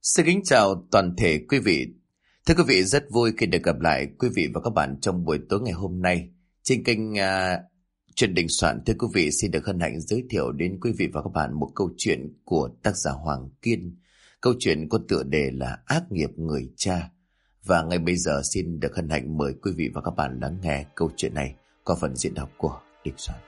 Xin kính chào toàn thể quý vị. Thưa quý vị, rất vui khi được gặp lại quý vị và các bạn trong buổi tối ngày hôm nay. Trên kênh Chuyện Đình Soạn, thưa quý vị, xin được hân hạnh giới thiệu đến quý vị và các bạn một câu chuyện của tác giả Hoàng Kiên. Câu chuyện có tựa đề là Ác nghiệp người cha. Và ngay bây giờ xin được hân hạnh mời quý vị và các bạn lắng nghe câu chuyện này qua phần diễn đọc của Đình Soạn.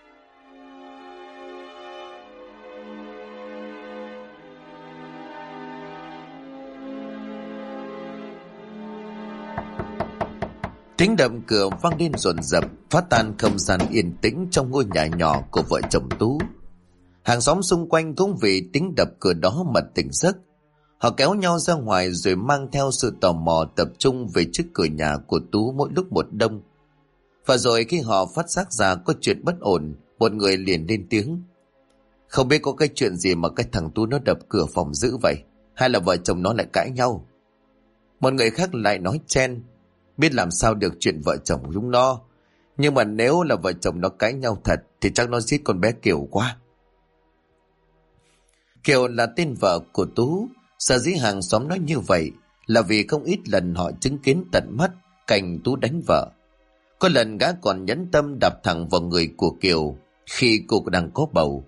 Tiếng đập cửa vang lên dồn dập, phá tan không gian yên tĩnh trong ngôi nhà nhỏ của vợ chồng Tú. Hàng xóm xung quanh cũng vì tiếng đập cửa đó mà tỉnh giấc. Họ kéo nhau ra ngoài rồi mang theo sự tò mò tập trung về trước cửa nhà của Tú mỗi lúc một đông. Và rồi khi họ phát giác ra có chuyện bất ổn, một người liền lên tiếng: "Không biết có cái chuyện gì mà cái thằng Tú nó đập cửa phòng dữ vậy? Hay là vợ chồng nó lại cãi nhau?" Một người khác lại nói chen: "Biết làm sao được chuyện vợ chồng chúng nó, nhưng mà nếu là vợ chồng nó cãi nhau thật thì chắc nó giết con bé Kiều quá." Kiều là tên vợ của Tú. Sở dĩ hàng xóm nói như vậy là vì không ít lần họ chứng kiến tận mắt cảnh Tú đánh vợ. Có lần gã còn nhẫn tâm đạp thẳng vào người của Kiều khi cô đang có bầu.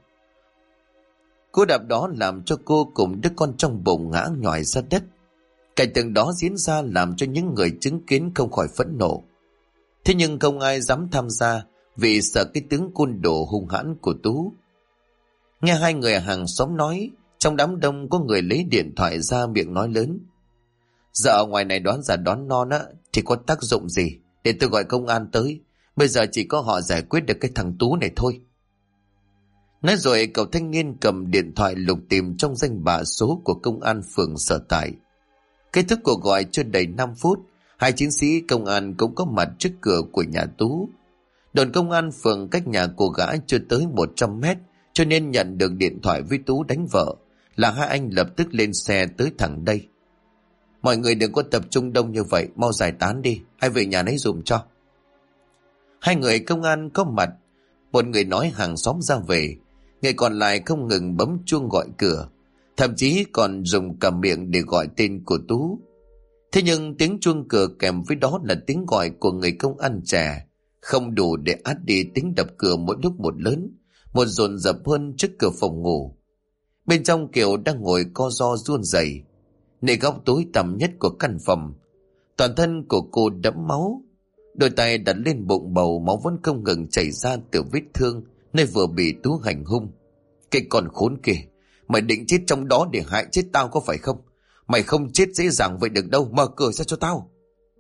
Cú đạp đó làm cho cô cùng đứa con trong bụng ngã nhòi ra đất. Cảnh tượng đó diễn ra làm cho những người chứng kiến không khỏi phẫn nộ. Thế nhưng không ai dám tham gia vì sợ cái tướng côn đồ hung hãn của Tú. Nghe hai người hàng xóm nói, trong đám đông có người lấy điện thoại ra miệng nói lớn: "Giờ ở ngoài này đoán già đoán non á thì có tác dụng gì, để tôi gọi công an tới. Bây giờ chỉ có họ giải quyết được cái thằng Tú này thôi." Nói rồi cậu thanh niên cầm điện thoại lục tìm trong danh bạ số của công an phường sở tại. Kết thúc cuộc gọi chưa đầy 5 phút, hai chiến sĩ công an cũng có mặt trước cửa của nhà Tú. Đồn công an phường cách nhà của gã chưa tới 100 mét, cho nên nhận được điện thoại với Tú đánh vợ là hai anh lập tức lên xe tới thẳng đây. "Mọi người đừng có tập trung đông như vậy, mau giải tán đi, hãy về nhà nấy dùm cho." Hai người công an có mặt, một người nói hàng xóm ra về, người còn lại không ngừng bấm chuông gọi cửa, thậm chí còn dùng cả miệng để gọi tên của Tú. Thế nhưng tiếng chuông cửa kèm với đó là tiếng gọi của người công an trẻ, không đủ để át đi tiếng đập cửa mỗi lúc một lớn, một dồn dập hơn trước cửa phòng ngủ. Bên trong Kiều đang ngồi co ro run rẩy, nơi góc tối tăm nhất của căn phòng. Toàn thân của cô đẫm máu, đôi tay đặt lên bụng bầu, máu vẫn không ngừng chảy ra từ vết thương nơi vừa bị Tú hành hung. "Cái con khốn kia, mày định chết trong đó để hại chết tao có phải không? Mày không chết dễ dàng vậy được đâu, mở cửa ra cho tao."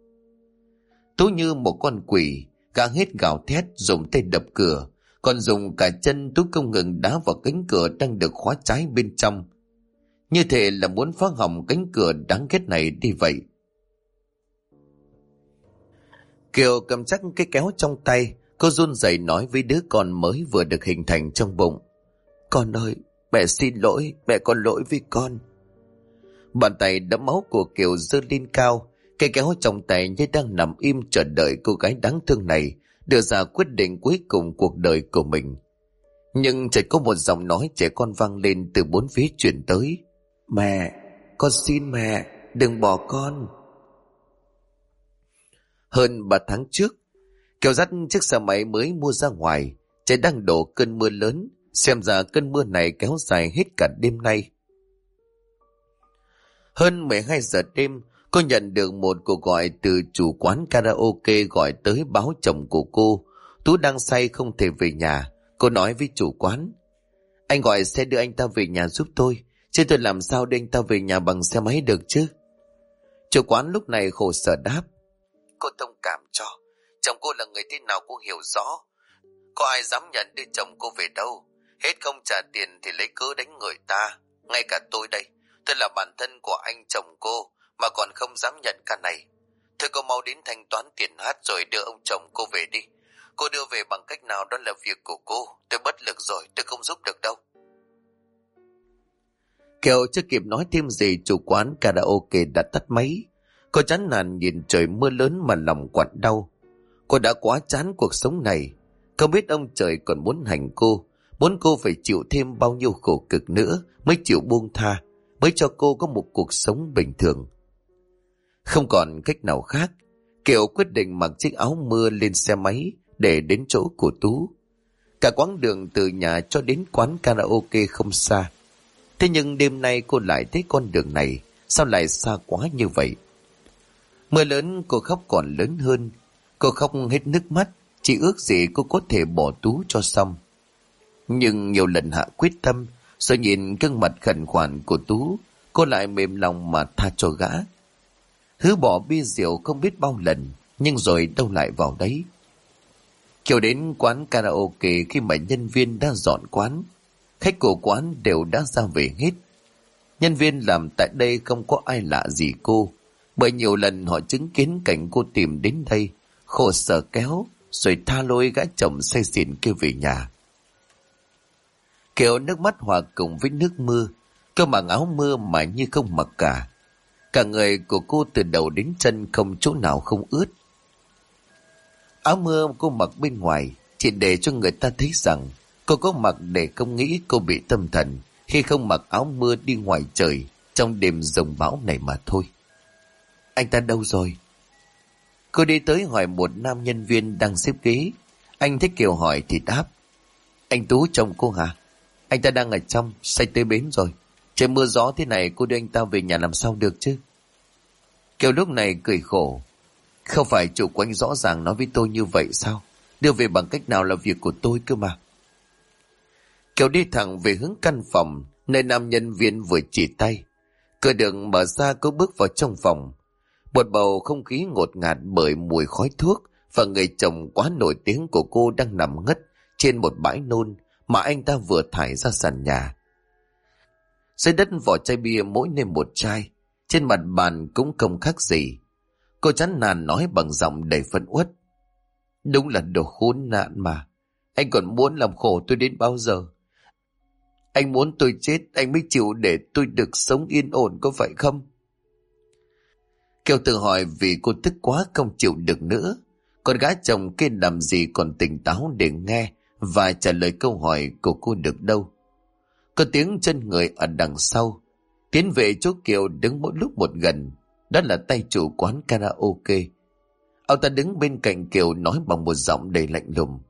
Tú như một con quỷ, gã hết gào thét, dùng tay đập cửa, còn dùng cả chân. Tú không ngừng đá vào cánh cửa đang được khóa trái bên trong, như thể là muốn phá hỏng cánh cửa đáng ghét này đi vậy. Kiều cầm chắc cái kéo trong tay, cô run rẩy nói với đứa con mới vừa được hình thành trong bụng: "Con ơi, mẹ xin lỗi, mẹ có lỗi với con." Bàn tay đẫm máu của Kiều giơ lên cao, cây kéo trong tay như đang nằm im chờ đợi cô gái đáng thương này đưa ra quyết định cuối cùng cuộc đời của mình. Nhưng chợt có một giọng nói trẻ con vang lên từ bốn phía truyền tới: "Mẹ, con xin mẹ, đừng bỏ con." Hơn 3 tháng trước, Kiều dắt chiếc xe máy mới mua ra ngoài. Trời đang đổ cơn mưa lớn, xem ra cơn mưa này kéo dài hết cả đêm nay. Hơn 12 giờ đêm, cô nhận được một cuộc gọi từ chủ quán karaoke gọi tới báo chồng của cô Tú đang say không thể về nhà. Cô nói với chủ quán: "Anh gọi xe đưa anh ta về nhà giúp tôi, chứ tôi làm sao đưa anh ta về nhà bằng xe máy được chứ?" Chủ quán lúc này khổ sở đáp: "Cô thông cảm cho, chồng cô là người thế nào cô hiểu rõ. Có ai dám nhận đưa chồng cô về đâu. Hết không trả tiền thì lấy cớ đánh người ta. Ngay cả tôi đây, tôi là bạn thân của anh chồng cô mà còn không dám nhận ca này. Thôi cô mau đến thanh toán tiền hát rồi đưa ông chồng cô về đi. Cô đưa về bằng cách nào đó là việc của cô. Tôi bất lực rồi, tôi không giúp được đâu." Kiều chưa kịp nói thêm gì, chủ quán karaoke đã tắt máy. Cô chán nản nhìn trời mưa lớn mà lòng quặn đau. Cô đã quá chán cuộc sống này. Không biết ông trời còn muốn hành cô, muốn cô phải chịu thêm bao nhiêu khổ cực nữa mới chịu buông tha, mới cho cô có một cuộc sống bình thường. Không còn cách nào khác, Kiều quyết định mặc chiếc áo mưa lên xe máy để đến chỗ của Tú. Cả quãng đường từ nhà cho đến quán karaoke không xa. Thế nhưng đêm nay cô lại thấy con đường này sao lại xa quá như vậy. Mưa lớn cô khóc còn lớn hơn. Cô khóc hết nước mắt, chỉ ước gì cô có thể bỏ Tú cho xong. Nhưng nhiều lần hạ quyết tâm, rồi nhìn gương mặt khẩn khoản của Tú, cô lại mềm lòng mà tha cho gã. Hứa bỏ bia rượu không biết bao lần, nhưng rồi đâu lại vào đấy. Kiều đến quán karaoke khi mà nhân viên đã dọn quán. Khách của quán đều đã ra về hết. Nhân viên làm tại đây không có ai lạ gì cô, bởi nhiều lần họ chứng kiến cảnh cô tìm đến đây, khổ sở kéo, rồi tha lôi gã chồng say xỉn kêu về nhà. Kiều nước mắt hòa cùng với nước mưa, cô mặc áo mưa mà như không mặc cả. Cả người của cô từ đầu đến chân không chỗ nào không ướt. Áo mưa cô mặc bên ngoài chỉ để cho người ta thấy rằng cô có mặc để không nghĩ cô bị tâm thần khi không mặc áo mưa đi ngoài trời trong đêm giông bão này mà thôi. Anh ta đâu rồi? Cô đi tới hỏi một nam nhân viên đang xếp ghế. Anh thấy Kiều hỏi thì đáp: Anh Tú chồng cô hả? Anh ta đang ở trong, say tới bến rồi. Trời mưa gió thế này cô đưa anh ta về nhà làm sao được chứ? Kiều lúc này cười khổ. Không phải chủ của anh rõ ràng nói với tôi như vậy sao? Đưa về bằng cách nào là việc của tôi cơ mà. Kiều đi thẳng về hướng căn phòng nơi nam nhân viên vừa chỉ tay. Cửa đường mở ra, cô bước vào trong phòng. Một bầu không khí ngột ngạt bởi mùi khói thuốc và người chồng quá nổi tiếng của cô đang nằm ngất trên một bãi nôn mà anh ta vừa thải ra sàn nhà. Dưới đất vỏ chai bia mỗi nơi một chai, trên mặt bàn cũng không khác gì. Cô chán nản nói bằng giọng đầy phẫn uất: Đúng là đồ khốn nạn mà. Anh còn muốn làm khổ tôi đến bao giờ? Anh muốn tôi chết anh mới chịu để tôi được sống yên ổn có phải không? Kiều tự hỏi vì cô tức quá không chịu được nữa. Con gái chồng kia làm gì còn tỉnh táo để nghe và trả lời câu hỏi của cô được đâu. Có tiếng chân người ở đằng sau tiến về chỗ Kiều đứng mỗi lúc một gần. Đó là tay chủ quán karaoke. Ông ta đứng bên cạnh Kiều nói bằng một giọng đầy lạnh lùng: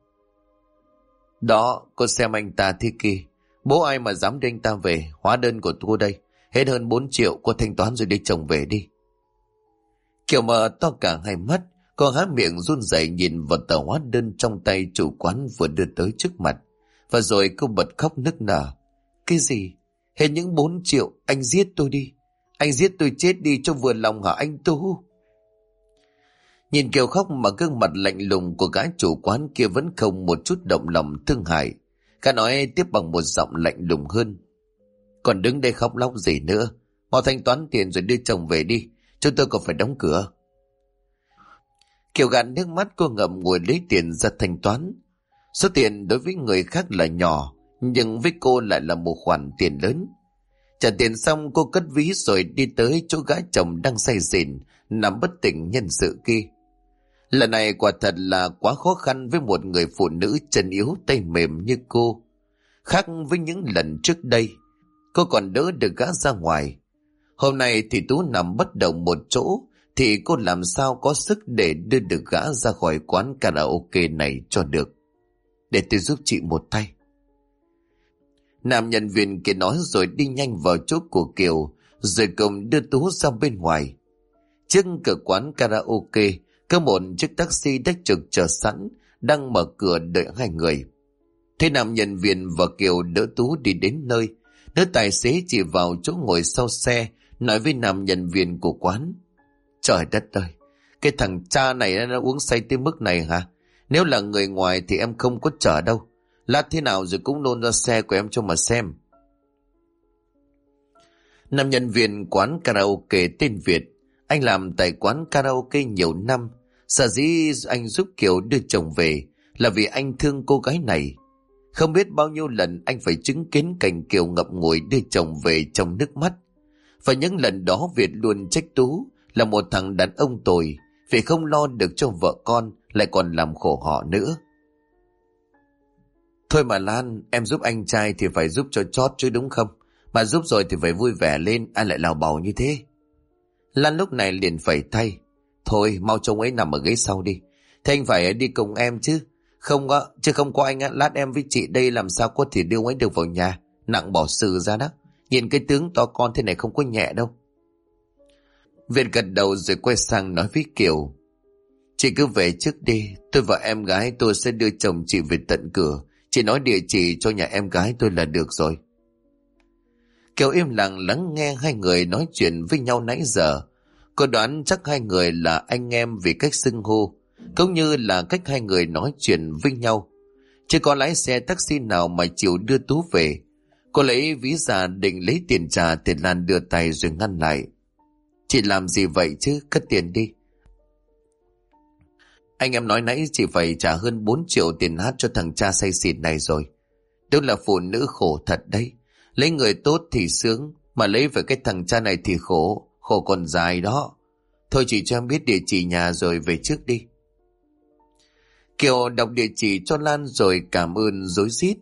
Đó, cô xem anh ta thế kia. Bố ai mà dám đưa anh ta về? Hóa đơn của cô đây, hết hơn 4 triệu, cô thanh toán rồi đi chồng về đi. Kiều mở to cả hai mắt, cô há miệng run rẩy nhìn vào tờ hóa đơn trong tay chủ quán vừa đưa tới trước mặt. Và rồi cô bật khóc nức nở. Cái gì? Hết những 4 triệu, anh giết tôi đi. Anh giết tôi chết đi cho vừa lòng hả anh Tú? Nhìn Kiều khóc mà gương mặt lạnh lùng của gã chủ quán kia vẫn không một chút động lòng thương hại. Gã nói tiếp bằng một giọng lạnh lùng hơn: Còn đứng đây khóc lóc gì nữa? Mau thanh toán tiền rồi đưa chồng về đi, chúng tôi còn phải đóng cửa. Kiều gạt nước mắt, cô ngậm ngùi lấy tiền ra thanh toán. Số tiền đối với người khác là nhỏ, nhưng với cô lại là một khoản tiền lớn. Trả tiền xong cô cất ví rồi đi tới chỗ gã chồng đang say xỉn nằm bất tỉnh nhân sự kia. Lần này quả thật là quá khó khăn với một người phụ nữ chân yếu tay mềm như cô. Khác với những lần trước đây, cô còn đỡ được gã ra ngoài. Hôm nay thì Tú nằm bất động một chỗ, thì cô làm sao có sức để đưa được gã ra khỏi quán karaoke này cho được. Để tôi giúp chị một tay. Nam nhân viên kia nói rồi đi nhanh vào chỗ của Kiều, rồi cùng đưa Tú ra bên ngoài. Trước cửa quán karaoke, có một chiếc taxi đã trực chờ sẵn, đang mở cửa đợi hai người. Thế nam nhân viên và Kiều đỡ Tú đi đến nơi. Đứa tài xế chỉ vào chỗ ngồi sau xe, nói với nam nhân viên của quán: Trời đất ơi, cái thằng cha này nó uống say tới mức này hả? Nếu là người ngoài thì em không có chở đâu. Lát thế nào rồi cũng nôn ra xe của em cho mà xem. Nam nhân viên quán karaoke tên Việt. Anh làm tại quán karaoke nhiều năm. Sở dĩ anh giúp Kiều đưa chồng về là vì anh thương cô gái này. Không biết bao nhiêu lần anh phải chứng kiến cảnh Kiều ngậm ngùi đưa chồng về trong nước mắt. Và những lần đó Việt luôn trách Tú là một thằng đàn ông tồi, vì không lo được cho vợ con, lại còn làm khổ họ nữa. Thôi mà Lan, em giúp anh trai thì phải giúp cho chót chứ đúng không? Bà giúp rồi thì phải vui vẻ lên, ai lại lào bào như thế. Lan lúc này liền phẩy tay. Thôi mau trông ấy nằm ở ghế sau đi. Thế anh phải đi cùng em chứ. Không có anh á, lát em với chị đây làm sao có thể đưa ông ấy được vào nhà. Nặng bỏ xử ra đó. Nhìn cái tướng to con thế này không có nhẹ đâu. Việt gật đầu rồi quay sang nói với Kiều. Chị cứ về trước đi. Tôi và em gái tôi sẽ đưa chồng chị về tận cửa. Chị nói địa chỉ cho nhà em gái tôi là được rồi. Kiều im lặng lắng nghe hai người nói chuyện với nhau nãy giờ. Cô đoán chắc hai người là anh em vì cách xưng hô, cũng như là cách hai người nói chuyện với nhau. Chứ có lái xe taxi nào mà chịu đưa Tú về. Cô lấy ví ra định lấy tiền trả thì Lan đưa tay rồi ngăn lại. Chị làm gì vậy chứ, cất tiền đi. Anh em nói nãy chị phải trả hơn 4 triệu tiền hát cho thằng cha say xỉn này rồi. Đúng là phụ nữ khổ thật đấy. Lấy người tốt thì sướng, mà lấy về cái thằng cha này thì khổ, khổ còn dài đó. Thôi chị cho em biết địa chỉ nhà rồi về trước đi. Kiều đọc địa chỉ cho Lan rồi cảm ơn rối rít.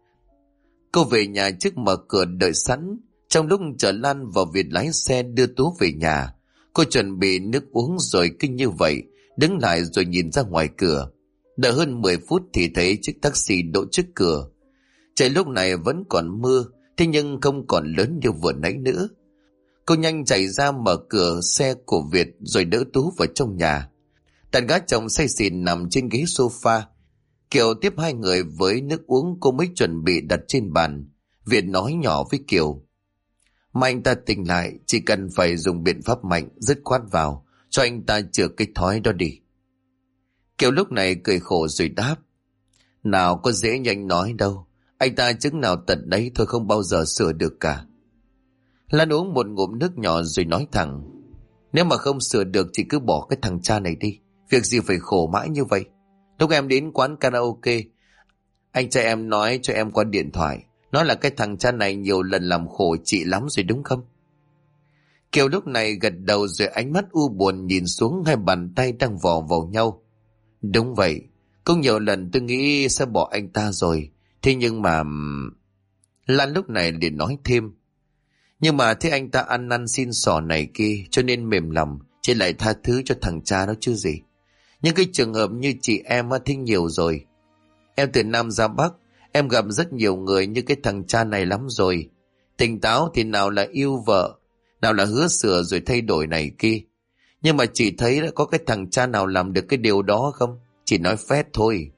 Cô về nhà trước mở cửa đợi sẵn. Trong lúc chờ Lan vào Việt lái xe đưa Tú về nhà, cô chuẩn bị nước uống rồi kinh như vậy, đứng lại rồi nhìn ra ngoài cửa. Đợi hơn 10 phút thì thấy chiếc taxi đỗ trước cửa. Trời lúc này vẫn còn mưa, thế nhưng không còn lớn như vừa nãy nữa. Cô nhanh chạy ra mở cửa xe của Việt rồi đỡ Tú vào trong nhà. Đàn gái chồng say xỉn nằm trên ghế sofa. Kiều tiếp hai người với nước uống cô mới chuẩn bị đặt trên bàn. Việt nói nhỏ với Kiều. Mà anh ta tỉnh lại, chỉ cần phải dùng biện pháp mạnh, dứt khoát vào, cho anh ta chữa cái thói đó đi. Kiều lúc này cười khổ rồi đáp. Nào có dễ như anh nói đâu. Anh ta chứng nào tận đấy thôi, không bao giờ sửa được cả. Lan uống một ngụm nước nhỏ rồi nói thẳng. Nếu mà không sửa được thì cứ bỏ cái thằng cha này đi. Việc gì phải khổ mãi như vậy. Lúc em đến quán karaoke, anh trai em nói cho em qua điện thoại, nói là cái thằng cha này nhiều lần làm khổ chị lắm rồi đúng không? Kiều lúc này gật đầu rồi ánh mắt u buồn nhìn xuống hai bàn tay đang vò vào nhau. Đúng vậy, cũng nhiều lần tôi nghĩ sẽ bỏ anh ta rồi. Thế nhưng mà... Lan lúc này liền nói thêm. Nhưng mà thế anh ta ăn năn xin xỏ này kia, cho nên mềm lòng, chị lại tha thứ cho thằng cha đó chứ gì. Nhưng cái trường hợp như chị em thì nhiều rồi. Em từ Nam ra Bắc, em gặp rất nhiều người như cái thằng cha này lắm rồi. Tỉnh táo thì nào là yêu vợ, nào là hứa sửa rồi thay đổi này kia. Nhưng mà chị thấy đã có cái thằng cha nào làm được cái điều đó không? Chỉ nói phét thôi.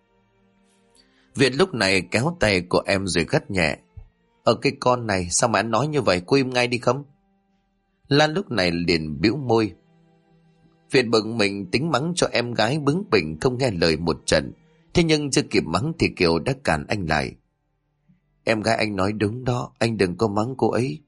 Việt lúc này kéo tay của em rồi gắt nhẹ. Ở cái con này sao mà anh nói như vậy, cô im ngay đi không? Lan lúc này liền bĩu môi. Việt bực mình tính mắng cho em gái bướng bỉnh không nghe lời một trận. Thế nhưng chưa kịp mắng thì Kiều đã cản anh lại. Em gái anh nói đúng đó, anh đừng có mắng cô ấy.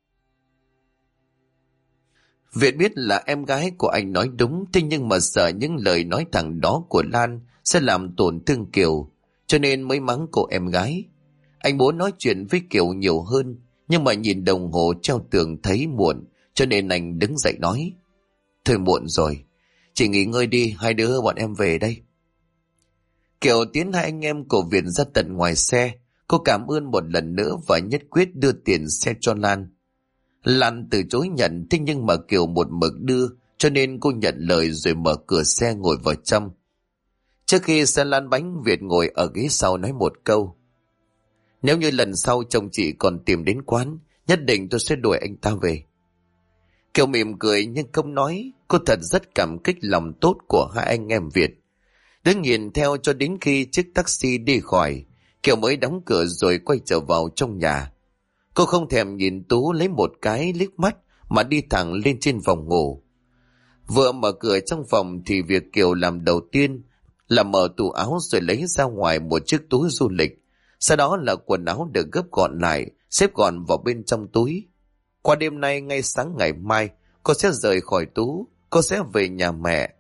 Việt biết là em gái của anh nói đúng, thế nhưng mà sợ những lời nói thẳng đó của Lan sẽ làm tổn thương Kiều, cho nên mới mắng cô em gái. Anh muốn nói chuyện với Kiều nhiều hơn, nhưng mà nhìn đồng hồ treo tường thấy muộn, cho nên anh đứng dậy nói. Thôi muộn rồi, chị nghỉ ngơi đi, hai đứa bọn em về đây. Kiều tiến hai anh em của Việt ra tận ngoài xe. Cô cảm ơn một lần nữa và nhất quyết đưa tiền xe cho Lan. Lan từ chối nhận, thế nhưng mà Kiều một mực đưa, cho nên cô nhận lời rồi mở cửa xe ngồi vào trong. Trước khi xe lăn bánh, Việt ngồi ở ghế sau nói một câu. Nếu như lần sau chồng chị còn tìm đến quán, nhất định tôi sẽ đuổi anh ta về. Kiều mỉm cười nhưng không nói. Cô thật rất cảm kích lòng tốt của hai anh em Việt. Đứng nhìn theo cho đến khi chiếc taxi đi khỏi, Kiều mới đóng cửa rồi quay trở vào trong nhà. Cô không thèm nhìn Tú lấy một cái liếc mắt mà đi thẳng lên trên phòng ngủ. Vừa mở cửa trong phòng thì việc Kiều làm đầu tiên là mở tủ áo rồi lấy ra ngoài một chiếc túi du lịch. Sau đó là quần áo được gấp gọn lại, xếp gọn vào bên trong túi. Qua đêm nay ngay sáng ngày mai, cô sẽ rời khỏi Tú, cô sẽ về nhà mẹ.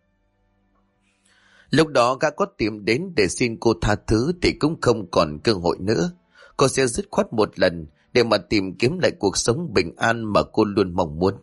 Lúc đó gã có tìm đến để xin cô tha thứ thì cũng không còn cơ hội nữa. Cô sẽ dứt khoát một lần để mà tìm kiếm lại cuộc sống bình an mà cô luôn mong muốn.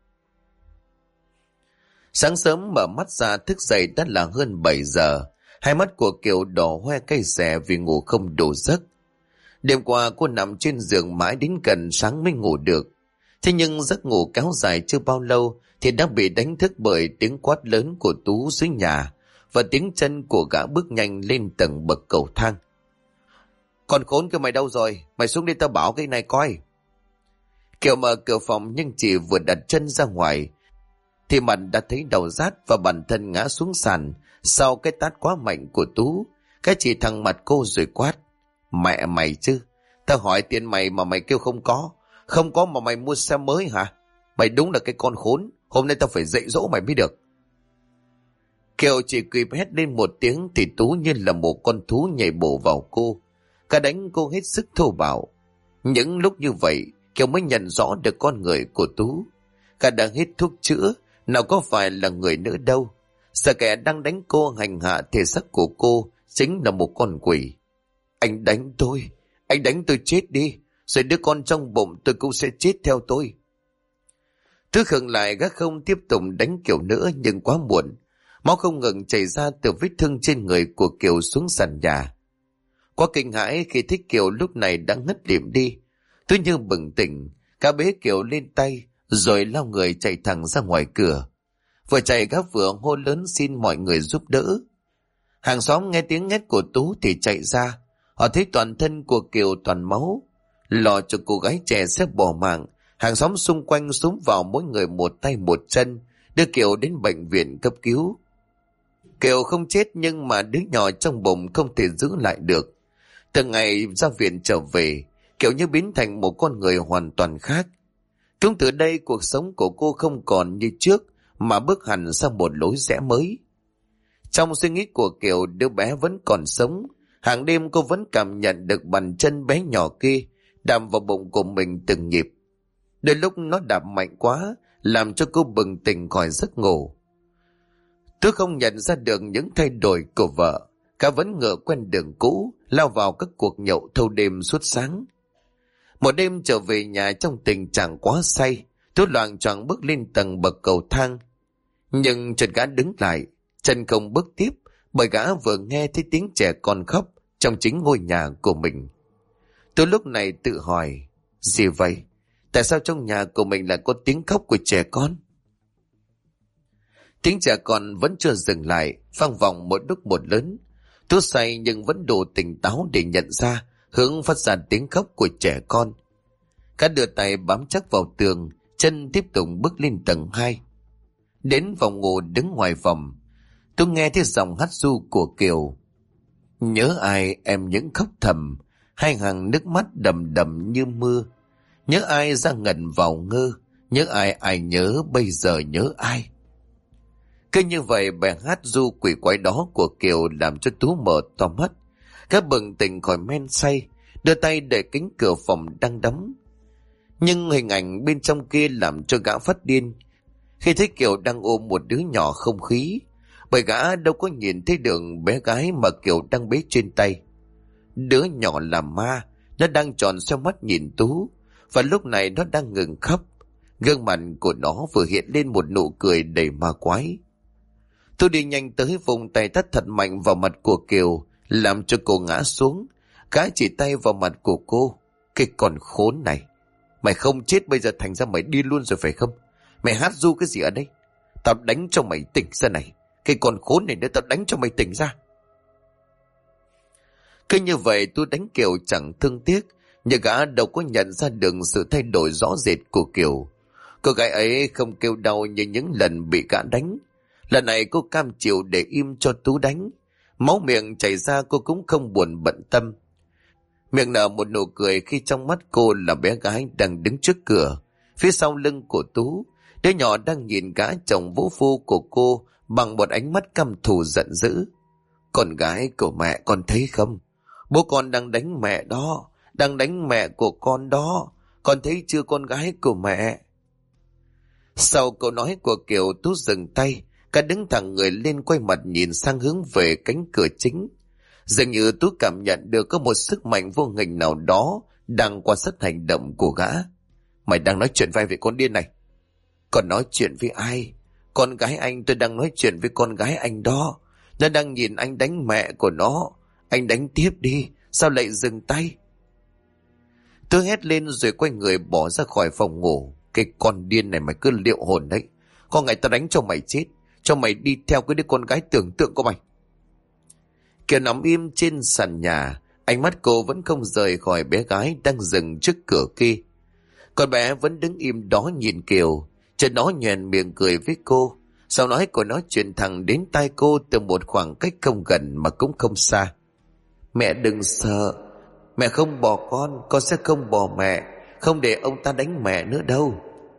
Sáng sớm mở mắt ra thức dậy đã là hơn 7 giờ. Hai mắt của Kiều đỏ hoe cay xè vì ngủ không đủ giấc. Đêm qua cô nằm trên giường mãi đến gần sáng mới ngủ được. Thế nhưng giấc ngủ kéo dài chưa bao lâu thì đã bị đánh thức bởi tiếng quát lớn của Tú dưới nhà và tiếng chân của gã bước nhanh lên tầng bậc cầu thang. Con khốn kia mày đâu rồi? Mày xuống đây tao bảo cái này coi. Kiều mở cửa phòng nhưng chỉ vừa đặt chân ra ngoài thì mặt đã thấy đầu rát và bản thân ngã xuống sàn sau cái tát quá mạnh của Tú. Cái chỉ thẳng mặt cô rồi quát. Mẹ mày chứ, tao hỏi tiền mày mà mày kêu không có. Không có mà mày mua xe mới hả? Mày đúng là cái con khốn, hôm nay tao phải dạy dỗ mày mới được. Kiều chỉ kịp hét lên một tiếng thì Tú như là một con thú nhảy bổ vào cô. Cả đánh cô hết sức thô bạo. Những lúc như vậy, Kiều mới nhận rõ được con người của Tú. Cả đang hết thuốc chữa, nào có phải là người nữa đâu. Sợ kẻ đang đánh cô hành hạ thể xác của cô chính là một con quỷ. Anh đánh tôi chết đi, rồi đứa con trong bụng tôi cũng sẽ chết theo tôi. Tú khựng lại, gác không tiếp tục đánh Kiều nữa nhưng quá muộn. Máu không ngừng chảy ra từ vết thương trên người của Kiều xuống sàn nhà. Quá kinh hãi khi thấy Kiều lúc này đã ngất lịm đi, Tú như bừng tỉnh, cả bế Kiều lên tay rồi lao người chạy thẳng ra ngoài cửa. Vừa chạy gã vừa hô lớn xin mọi người giúp đỡ. Hàng xóm nghe tiếng hét của Tú thì chạy ra. Họ thấy toàn thân của Kiều toàn máu, lo cho cô gái trẻ sẽ bỏ mạng. Hàng xóm xung quanh xúm vào mỗi người một tay một chân, đưa Kiều đến bệnh viện cấp cứu. Kiều không chết nhưng mà đứa nhỏ trong bụng không thể giữ lại được. Từ ngày ra viện trở về, Kiều như biến thành một con người hoàn toàn khác. Cũng từ đây cuộc sống của cô không còn như trước mà bước hẳn sang một lối rẽ mới. Trong suy nghĩ của Kiều, đứa bé vẫn còn sống. Hàng đêm cô vẫn cảm nhận được bàn chân bé nhỏ kia đạp vào bụng của mình từng nhịp. Đôi lúc nó đạp mạnh quá, làm cho cô bừng tỉnh khỏi giấc ngủ. Tôi không nhận ra được những thay đổi của vợ. Cả vẫn ngựa quen đường cũ, lao vào các cuộc nhậu thâu đêm suốt sáng. Một đêm trở về nhà trong tình trạng quá say, tôi loạng choạng bước lên tầng bậc cầu thang. Nhưng chợt gã đứng lại, chân không bước tiếp, bởi gã vừa nghe thấy tiếng trẻ con khóc trong chính ngôi nhà của mình. Tôi lúc này tự hỏi, gì vậy? Tại sao trong nhà của mình lại có tiếng khóc của trẻ con? Tiếng trẻ con vẫn chưa dừng lại, vang vọng một lúc một lớn. Tôi say nhưng vẫn đủ tỉnh táo để nhận ra hướng phát ra tiếng khóc của trẻ con. Cả đưa tay bám chắc vào tường, chân tiếp tục bước lên tầng 2. Đến phòng ngủ đứng ngoài phòng, tôi nghe thấy giọng hát ru của Kiều. Nhớ ai em những khóc thầm, hai hàng nước mắt đầm đầm như mưa. Nhớ ai ra ngẩn vào ngơ, nhớ ai ai nhớ bây giờ nhớ ai. Cứ như vậy bài hát ru quỷ quái đó của Kiều làm cho Tú mở to mắt. Các bừng tỉnh khỏi men say, đưa tay để cánh cửa phòng đang đóng. Nhưng hình ảnh bên trong kia làm cho gã phát điên. Khi thấy Kiều đang ôm một đứa nhỏ không khí, bởi gã đâu có nhìn thấy được bé gái mà Kiều đang bế trên tay. Đứa nhỏ là ma, nó đang tròn xoe mắt nhìn Tú, và lúc này nó đang ngừng khóc. Gương mặt của nó vừa hiện lên một nụ cười đầy ma quái. Tôi đi nhanh tới vùng tay tát thật mạnh vào mặt của Kiều, làm cho cô ngã xuống. Gã chỉ tay vào mặt của cô. Cái con khốn này, mày không chết bây giờ thành ra mày đi luôn rồi phải không? Mày hát ru cái gì ở đây? Tao đánh cho mày tỉnh ra này. Cái con khốn này nữa, tao đánh cho mày tỉnh ra. Cứ như vậy tôi đánh Kiều chẳng thương tiếc, nhưng gã đâu có nhận ra được sự thay đổi rõ rệt của Kiều. Cô gái ấy không kêu đau như những lần bị gã đánh. Lần này cô cam chịu để im cho Tú đánh. Máu miệng chảy ra cô cũng không buồn bận tâm. Miệng nở một nụ cười khi trong mắt cô là bé gái đang đứng trước cửa. Phía sau lưng của Tú, đứa nhỏ đang nhìn gã chồng vũ phu của cô bằng một ánh mắt căm thù giận dữ. Con gái của mẹ con thấy không? Bố con đang đánh mẹ đó, đang đánh mẹ của con đó. Con thấy chưa con gái của mẹ? Sau câu nói của Kiều, Tú dừng tay, cả đứng thẳng người lên quay mặt nhìn sang hướng về cánh cửa chính. Dường như Tú cảm nhận được có một sức mạnh vô hình nào đó đang quan sát hành động của gã. Mày đang nói chuyện với con điên này? Còn nói chuyện với ai? Con gái anh, tôi đang nói chuyện với con gái anh đó. Nó đang nhìn anh đánh mẹ của nó. Anh đánh tiếp đi, sao lại dừng tay? Tôi hét lên rồi quay người bỏ ra khỏi phòng ngủ. Cái con điên này mày cứ liệu hồn đấy. Có ngày tao đánh cho mày chết, cho mày đi theo cái đứa con gái tưởng tượng của mày. Kiều nằm im trên sàn nhà, ánh mắt cô vẫn không rời khỏi bé gái đang dừng trước cửa kia. Con bé vẫn đứng im đó nhìn Kiều, chợt nó nhoẻn miệng cười với cô. Sau nói của nó truyền thẳng đến tai cô từ một khoảng cách không gần mà cũng không xa. Mẹ đừng sợ, mẹ không bỏ con sẽ không bỏ mẹ, không để ông ta đánh mẹ nữa đâu.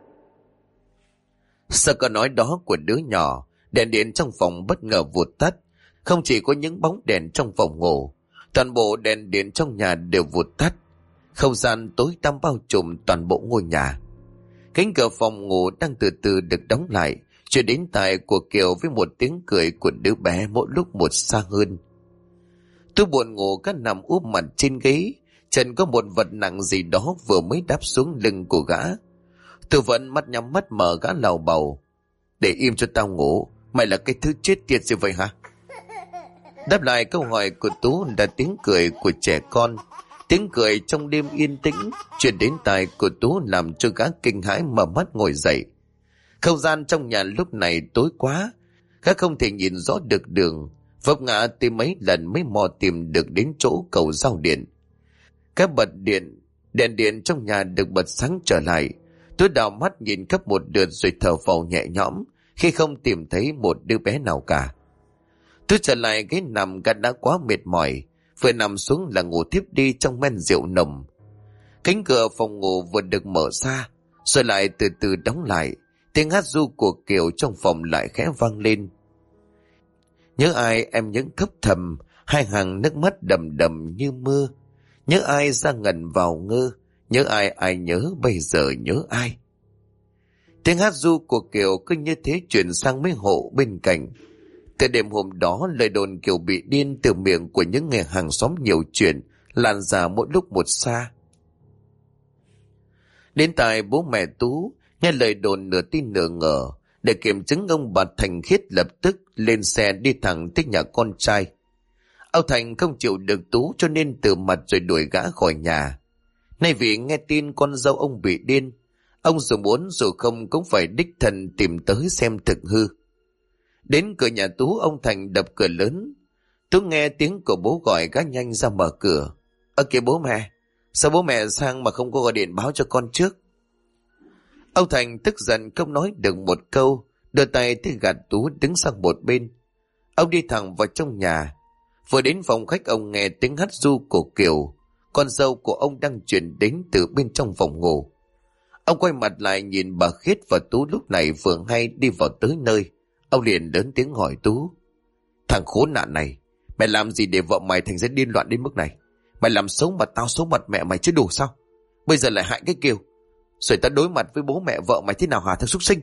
Sau câu nói đó của đứa nhỏ, đèn điện trong phòng bất ngờ vụt tắt. Không chỉ có những bóng đèn trong phòng ngủ, toàn bộ đèn điện trong nhà đều vụt tắt. Không gian tối tăm bao trùm toàn bộ ngôi nhà. Cánh cửa phòng ngủ đang từ từ được đóng lại, cho đến tai của Kiều với một tiếng cười của đứa bé mỗi lúc một xa hơn. Tôi buồn ngủ các nằm úp mặt trên ghế, chân có một vật nặng gì đó vừa mới đáp xuống lưng của gã. Tôi vẫn mắt nhắm mắt mở, gã lầu bầu. Để im cho tao ngủ, mày là cái thứ chết tiệt gì vậy hả? Đáp lại câu hỏi của Tú là tiếng cười của trẻ con. Tiếng cười trong đêm yên tĩnh truyền đến tai của Tú làm cho gã kinh hãi mở mắt ngồi dậy. Không gian trong nhà lúc này tối quá, gã không thể nhìn rõ được đường, vấp ngã tìm mấy lần mới mò tìm được đến chỗ cầu giao điện. Các bật điện, đèn điện trong nhà được bật sáng trở lại. Tôi đảo mắt nhìn khắp một lượt rồi thở phào nhẹ nhõm khi không tìm thấy một đứa bé nào cả. Tôi trở lại ghế nằm, gã đã quá mệt mỏi, vừa nằm xuống là ngủ thiếp đi trong men rượu nồng. Cánh cửa phòng ngủ vừa được mở ra rồi lại từ từ đóng lại. Tiếng hát ru của Kiều trong phòng lại khẽ vang lên. Nhớ ai em những thấp thầm, hai hàng nước mắt đầm đầm như mưa. Nhớ ai ra ngần vào ngơ, nhớ ai ai nhớ bây giờ nhớ ai. Tiếng hát ru của Kiều cứ như thế chuyển sang mấy hộ bên cạnh. Từ đêm hôm đó, lời đồn Kiều bị điên từ miệng của những người hàng xóm nhiều chuyện lan ra mỗi lúc một xa. Đến tai bố mẹ Tú, nghe lời đồn nửa tin nửa ngờ. Để kiểm chứng, ông bà Thành Khiết lập tức lên xe đi thẳng tới nhà con trai. Ông Thành không chịu được Tú cho nên từ mặt rồi đuổi gã khỏi nhà. Nay vì nghe tin con dâu ông bị điên, ông dù muốn dù không cũng phải đích thân tìm tới xem thực hư. Đến cửa nhà Tú, ông Thành đập cửa lớn. Tú nghe tiếng của bố gọi, gã nhanh ra mở cửa. Ơ kìa bố mẹ, sao bố mẹ sang mà không có gọi điện báo cho con trước? Ông Thành tức giận không nói được một câu, đưa tay tới gạt Tú đứng sang một bên. Ông đi thẳng vào trong nhà. Vừa đến phòng khách, ông nghe tiếng hát ru của Kiều, con dâu của ông đang chuyển đến từ bên trong phòng ngủ. Ông quay mặt lại nhìn bà Khiết và Tú lúc này vừa hay đi vào tới nơi. Ông liền lớn tiếng hỏi Tú. Thằng khốn nạn này, mày làm gì để vợ mày thành ra điên loạn đến mức này? Mày làm xấu mặt tao, xấu mặt mẹ mày chứ đủ sao? Bây giờ lại hại cái Kiều, rồi ta đối mặt với bố mẹ vợ mày thế nào hả thằng súc sinh?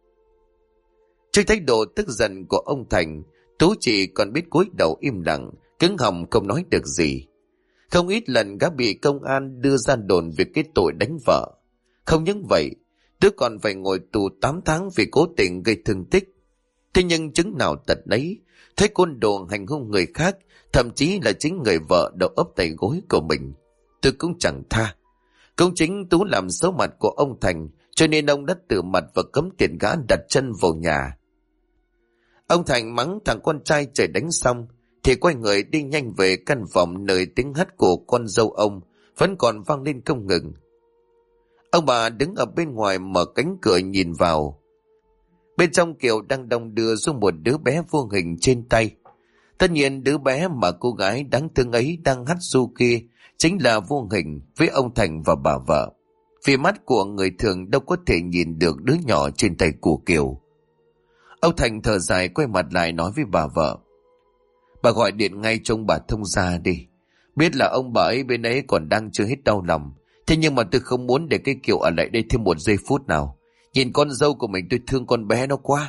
Trước thái độ tức giận của ông Thành, Tú chỉ còn biết cúi đầu im lặng, cứng họng không nói được gì. Không ít lần gã bị công an đưa ra đồn về cái tội đánh vợ. Không những vậy, đứa còn phải ngồi tù 8 tháng vì cố tình gây thương tích. Thế nhưng chứng nào tật nấy, thấy côn đồ hành hung người khác, thậm chí là chính người vợ đầu ấp tay gối của mình, tôi cũng chẳng tha. Cũng chính Tú làm xấu mặt của ông Thành, cho nên ông đã tự mặt và cấm tiền gã đặt chân vào nhà. Ông Thành mắng thằng con trai trời đánh xong, thì quay người đi nhanh về căn phòng nơi tiếng hát của con dâu ông vẫn còn vang lên không ngừng. Ông bà đứng ở bên ngoài mở cánh cửa nhìn vào. Bên trong Kiều đang đong đưa xuống một đứa bé vô hình trên tay. Tất nhiên đứa bé mà cô gái đáng thương ấy đang hát ru kia chính là vô hình với ông Thành và bà vợ. Vì mắt của người thường đâu có thể nhìn được đứa nhỏ trên tay của Kiều. Ông Thành thở dài quay mặt lại nói với bà vợ. Bà gọi điện ngay cho ông bà thông gia đi. Biết là ông bà ấy bên ấy còn đang chưa hết đau lòng. Thế nhưng mà tôi không muốn để cái Kiều ở lại đây thêm một giây phút nào. Nhìn con dâu của mình tôi thương con bé nó quá.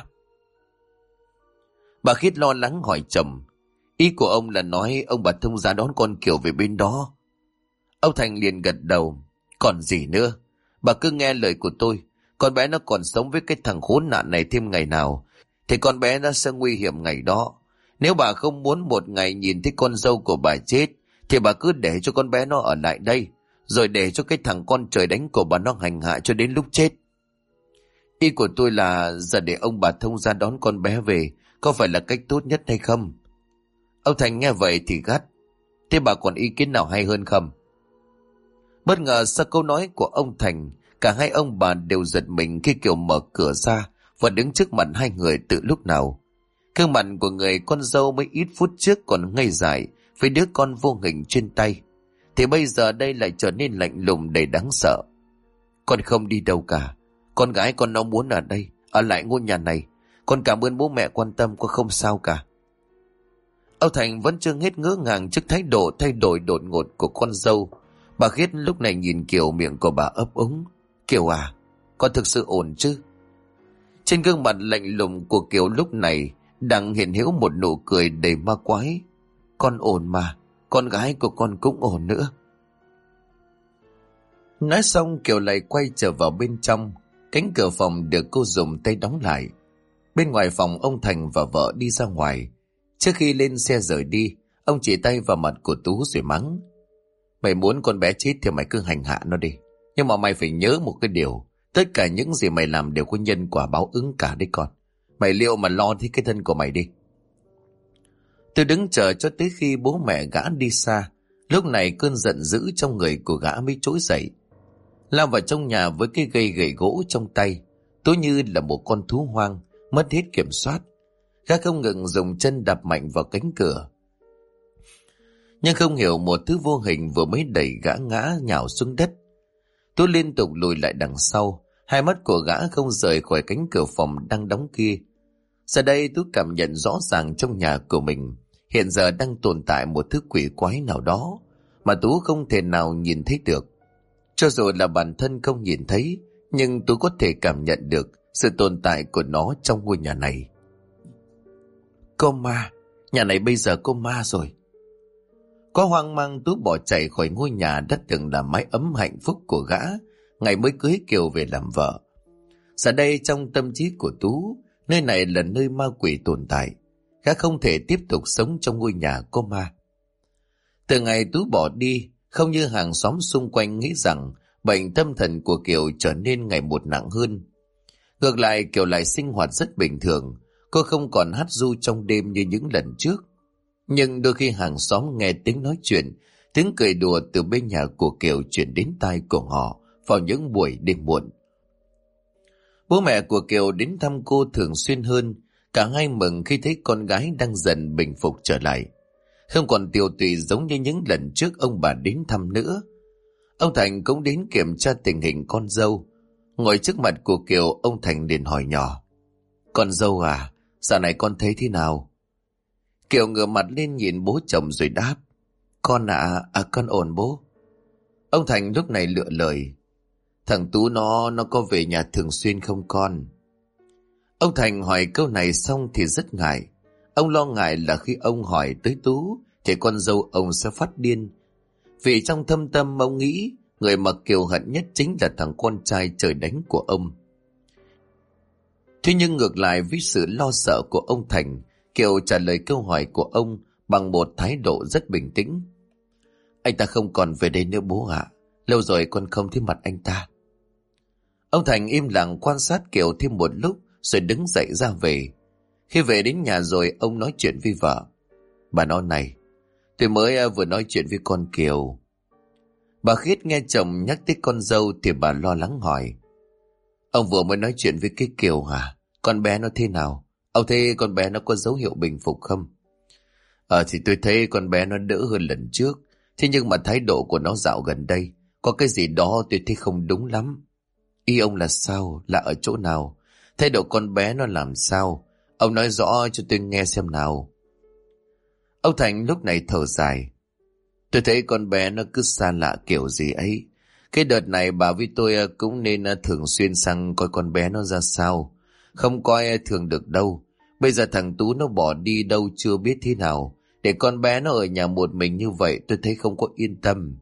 Bà Khiết lo lắng hỏi chồng. Ý của ông là nói ông bà thông gia đón con Kiều về bên đó. Ông Thành liền gật đầu. Còn gì nữa? Bà cứ nghe lời của tôi. Con bé nó còn sống với cái thằng khốn nạn này thêm ngày nào thì con bé nó sẽ nguy hiểm ngày đó. Nếu bà không muốn một ngày nhìn thấy con dâu của bà chết thì bà cứ để cho con bé nó ở lại đây. rồi để cho cái thằng con trời đánh của bà nó hành hạ cho đến lúc chết. Ý của tôi là giờ để ông bà thông ra đón con bé về có phải là cách tốt nhất hay không? Ông Thành nghe vậy thì gắt. Thế bà còn ý kiến nào hay hơn không? Bất ngờ sau câu nói của ông Thành, cả hai ông bà đều giật mình khi Kiều mở cửa ra và đứng trước mặt hai người từ lúc nào. Gương mặt của người con dâu mới ít phút trước còn ngây dại với đứa con vô hình trên tay, thì bây giờ đây lại trở nên lạnh lùng đầy đáng sợ. Con không đi đâu cả. Con gái con nó muốn ở đây, ở lại ngôi nhà này. Con cảm ơn bố mẹ quan tâm, con không sao cả. Ông Thành vẫn chưa hết ngỡ ngàng trước thái độ thay đổi đột ngột của con dâu. Bà Khiết lúc này nhìn Kiều, miệng của bà ấp úng. Kiều à, con thực sự ổn chứ? Trên gương mặt lạnh lùng của Kiều lúc này đang hiện hữu một nụ cười đầy ma quái. Con ổn mà, con gái của con cũng ổn nữa. Nói xong Kiều lại quay trở vào bên trong. Cánh cửa phòng được cô dùng tay đóng lại. Bên ngoài phòng ông Thành và vợ đi ra ngoài. Trước khi lên xe rời đi, ông chỉ tay vào mặt của Tú rồi mắng. Mày muốn con bé chết thì mày cứ hành hạ nó đi. Nhưng mà mày phải nhớ một cái điều. Tất cả những gì mày làm đều có nhân quả báo ứng cả đấy con. Mày liệu mà lo thấy cái thân của mày đi. Tôi đứng chờ cho tới khi bố mẹ gã đi xa. Lúc này cơn giận dữ trong người của gã mới trỗi dậy. Lao vào trong nhà với cái cây gậy gỗ trong tay. Tôi như là một con thú hoang, mất hết kiểm soát. Gã không ngừng dùng chân đạp mạnh vào cánh cửa. Nhưng không hiểu một thứ vô hình vừa mới đẩy gã ngã nhào xuống đất. Tôi liên tục lùi lại đằng sau. Hai mắt của gã không rời khỏi cánh cửa phòng đang đóng kia. Giờ đây tôi cảm nhận rõ ràng trong nhà của mình hiện giờ đang tồn tại một thứ quỷ quái nào đó mà Tú không thể nào nhìn thấy được. Cho dù là bản thân không nhìn thấy, nhưng Tú có thể cảm nhận được sự tồn tại của nó trong ngôi nhà này. Có ma, nhà này bây giờ có ma rồi. Có hoang mang Tú bỏ chạy khỏi ngôi nhà đã từng là mái ấm hạnh phúc của gã ngày mới cưới Kiều về làm vợ. Giờ đây trong tâm trí của Tú, nơi này là nơi ma quỷ tồn tại. Gã không thể tiếp tục sống trong ngôi nhà có ma. Từ ngày Tú bỏ đi, không như hàng xóm xung quanh nghĩ rằng bệnh tâm thần của Kiều trở nên ngày một nặng hơn. Ngược lại Kiều lại sinh hoạt rất bình thường. Cô không còn hát ru trong đêm như những lần trước. Nhưng đôi khi hàng xóm nghe tiếng nói chuyện, tiếng cười đùa từ bên nhà của Kiều chuyển đến tai của họ vào những buổi đêm muộn. Bố mẹ của Kiều đến thăm cô thường xuyên hơn. Cả hai mừng khi thấy con gái đang dần bình phục trở lại, không còn tiều tụy giống như những lần trước ông bà đến thăm nữa. Ông Thành cũng đến kiểm tra tình hình con dâu. Ngồi trước mặt của Kiều, ông Thành liền hỏi nhỏ. Con dâu à, dạo này con thấy thế nào? Kiều ngửa mặt lên nhìn bố chồng rồi đáp. Con con ổn bố. Ông Thành lúc này lựa lời. Thằng Tú nó có về nhà thường xuyên không con? Ông Thành hỏi câu này xong thì rất ngại. Ông lo ngại là khi ông hỏi tới Tú thì con dâu ông sẽ phát điên. Vì trong thâm tâm ông nghĩ người mà Kiều hận nhất chính là thằng con trai trời đánh của ông. Thế nhưng ngược lại với sự lo sợ của ông Thành, Kiều trả lời câu hỏi của ông bằng một thái độ rất bình tĩnh. Anh ta không còn về đây nữa bố ạ. Lâu rồi con không thấy mặt anh ta. Ông Thành im lặng quan sát Kiều thêm một lúc rồi đứng dậy ra về. Khi về đến nhà rồi ông nói chuyện với vợ. Bà nói này, tôi mới vừa nói chuyện với con Kiều. Bà Khiết nghe chồng nhắc tới con dâu thì bà lo lắng hỏi. Ông vừa mới nói chuyện với cái Kiều hả? Con bé nó thế nào? Ông thấy con bé nó có dấu hiệu bình phục không? Thì tôi thấy con bé nó đỡ hơn lần trước. Thế nhưng mà thái độ của nó dạo gần đây có cái gì đó tôi thấy không đúng lắm. Ý ông là sao? Là ở chỗ nào? Thái độ con bé nó làm sao? Ông nói rõ cho tôi nghe xem nào. Ông Thành lúc này thở dài. Tôi thấy con bé nó cứ xa lạ kiểu gì ấy. Cái đợt này bà với tôi cũng nên thường xuyên sang coi con bé nó ra sao. Không coi thường được đâu. Bây giờ thằng Tú nó bỏ đi đâu chưa biết thế nào. Để con bé nó ở nhà một mình như vậy tôi thấy không có yên tâm.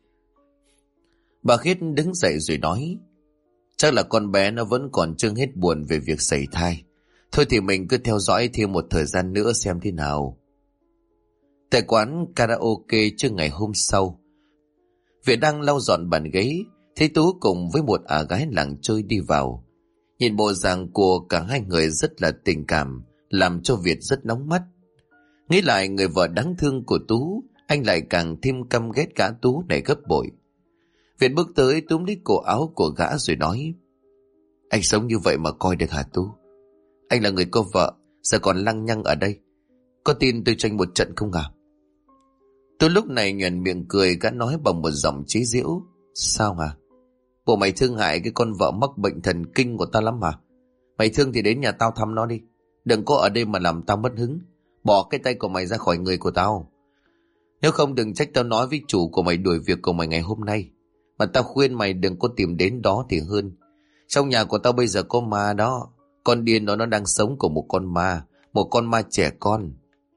Bà Khiết đứng dậy rồi nói. Chắc là con bé nó vẫn còn chưa hết buồn về việc sẩy thai. Thôi thì mình cứ theo dõi thêm một thời gian nữa xem thế nào. Tại quán karaoke trước ngày hôm sau, Việt đang lau dọn bàn ghế, thấy Tú cùng với một gái làng chơi đi vào. Nhìn bộ dạng của cả hai người rất là tình cảm, làm cho Việt rất nóng mắt. Nghĩ lại người vợ đáng thương của Tú, anh lại càng thêm căm ghét gã Tú này gấp bội. Việt bước tới túm lấy cổ áo của gã rồi nói: Anh sống như vậy mà coi được hả Tú? Anh là người có vợ, giờ còn lăng nhăng ở đây. Có tin tôi cho anh một trận không hả? Tú lúc này nhoẻn miệng cười, gã nói bằng một giọng chế giễu: Sao hả? Bộ mày thương hại cái con vợ mắc bệnh thần kinh của tao lắm hả? Mày thương thì đến nhà tao thăm nó đi. Đừng có ở đây mà làm tao mất hứng. Bỏ cái tay của mày ra khỏi người của tao. Nếu không đừng trách tao nói với chủ của mày đuổi việc của mày ngày hôm nay. Mà tao khuyên mày đừng có tìm đến đó thì hơn. Trong nhà của tao bây giờ có ma đó. Con điên đó nó đang sống của một con ma. Một con ma trẻ con.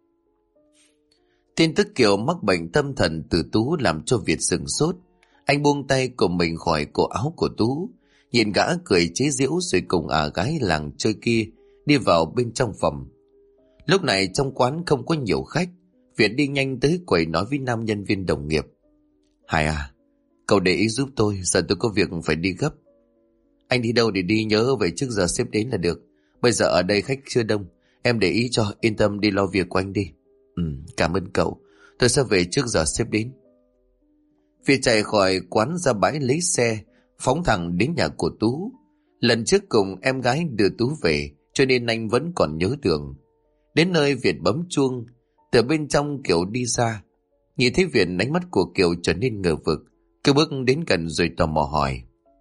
Tin tức Kiều mắc bệnh tâm thần từ Tú làm cho Việt sửng sốt. Anh buông tay của mình khỏi cổ áo của Tú, nhìn gã cười chế giễu rồi cùng gái làng chơi kia đi vào bên trong phòng. Lúc này trong quán không có nhiều khách. Việt đi nhanh tới quầy nói với nam nhân viên đồng nghiệp: Hải cậu để ý giúp tôi, giờ tôi có việc phải đi gấp. Anh đi đâu thì đi, nhớ về trước giờ sếp đến là được. Bây giờ ở đây khách chưa đông, em để ý cho, yên tâm đi lo việc của anh đi. Cảm ơn cậu, tôi sẽ về trước giờ sếp đến. Việt chạy khỏi quán ra bãi lấy xe, phóng thẳng đến nhà của Tú. Lần trước cùng em gái đưa Tú về, cho nên anh vẫn còn nhớ tưởng. Đến nơi Việt bấm chuông, từ bên trong Kiều đi ra. Nhìn thấy Việt, ánh mắt của Kiều trở nên ngờ vực. Cứ bước đến gần rồi tò mò hỏi: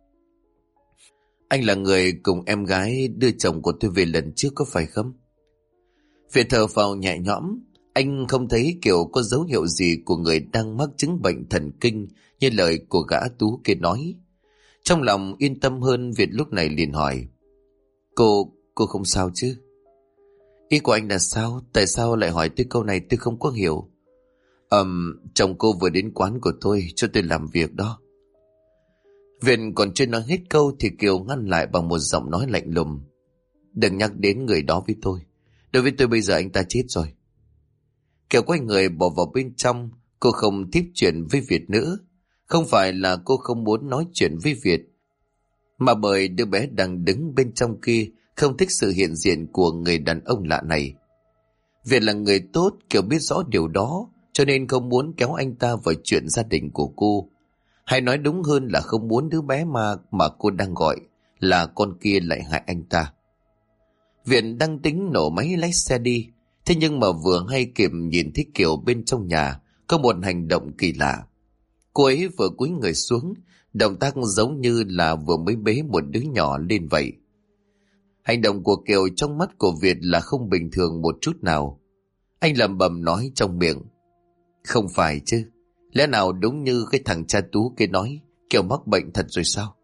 Anh là người cùng em gái đưa chồng của tôi về lần trước có phải không? Việt thở phào nhẹ nhõm. Anh không thấy Kiều có dấu hiệu gì của người đang mắc chứng bệnh thần kinh như lời của gã Tú kia nói. Trong lòng yên tâm hơn, Việt lúc này liền hỏi: Cô không sao chứ? Ý của anh là sao? Tại sao lại hỏi tôi câu này tôi không có hiểu. Chồng cô vừa đến quán của tôi cho tôi làm việc đó. Việt còn chưa nói hết câu thì Kiều ngăn lại bằng một giọng nói lạnh lùng: Đừng nhắc đến người đó với tôi. Đối với tôi bây giờ anh ta chết rồi. Kiều quay người bỏ vào bên trong. Cô không tiếp chuyện với Việt nữa. Không phải là cô không muốn nói chuyện với Việt, mà bởi đứa bé đang đứng bên trong kia không thích sự hiện diện của người đàn ông lạ này. Việt là người tốt, Kiều biết rõ điều đó, cho nên không muốn kéo anh ta vào chuyện gia đình của cô. Hay nói đúng hơn là không muốn đứa bé mà cô đang gọi là con kia lại hại anh ta. Việt đang tính nổ máy lái xe đi. Thế nhưng mà vừa hay kịp nhìn thấy Kiều bên trong nhà có một hành động kỳ lạ. Cô ấy vừa cúi người xuống, động tác giống như là vừa mới bế một đứa nhỏ lên vậy. Hành động của Kiều trong mắt của Việt là không bình thường một chút nào. Anh lẩm bẩm nói trong miệng: Không phải chứ, lẽ nào đúng như cái thằng cha Tú kia nói, Kiều mắc bệnh thật rồi sao?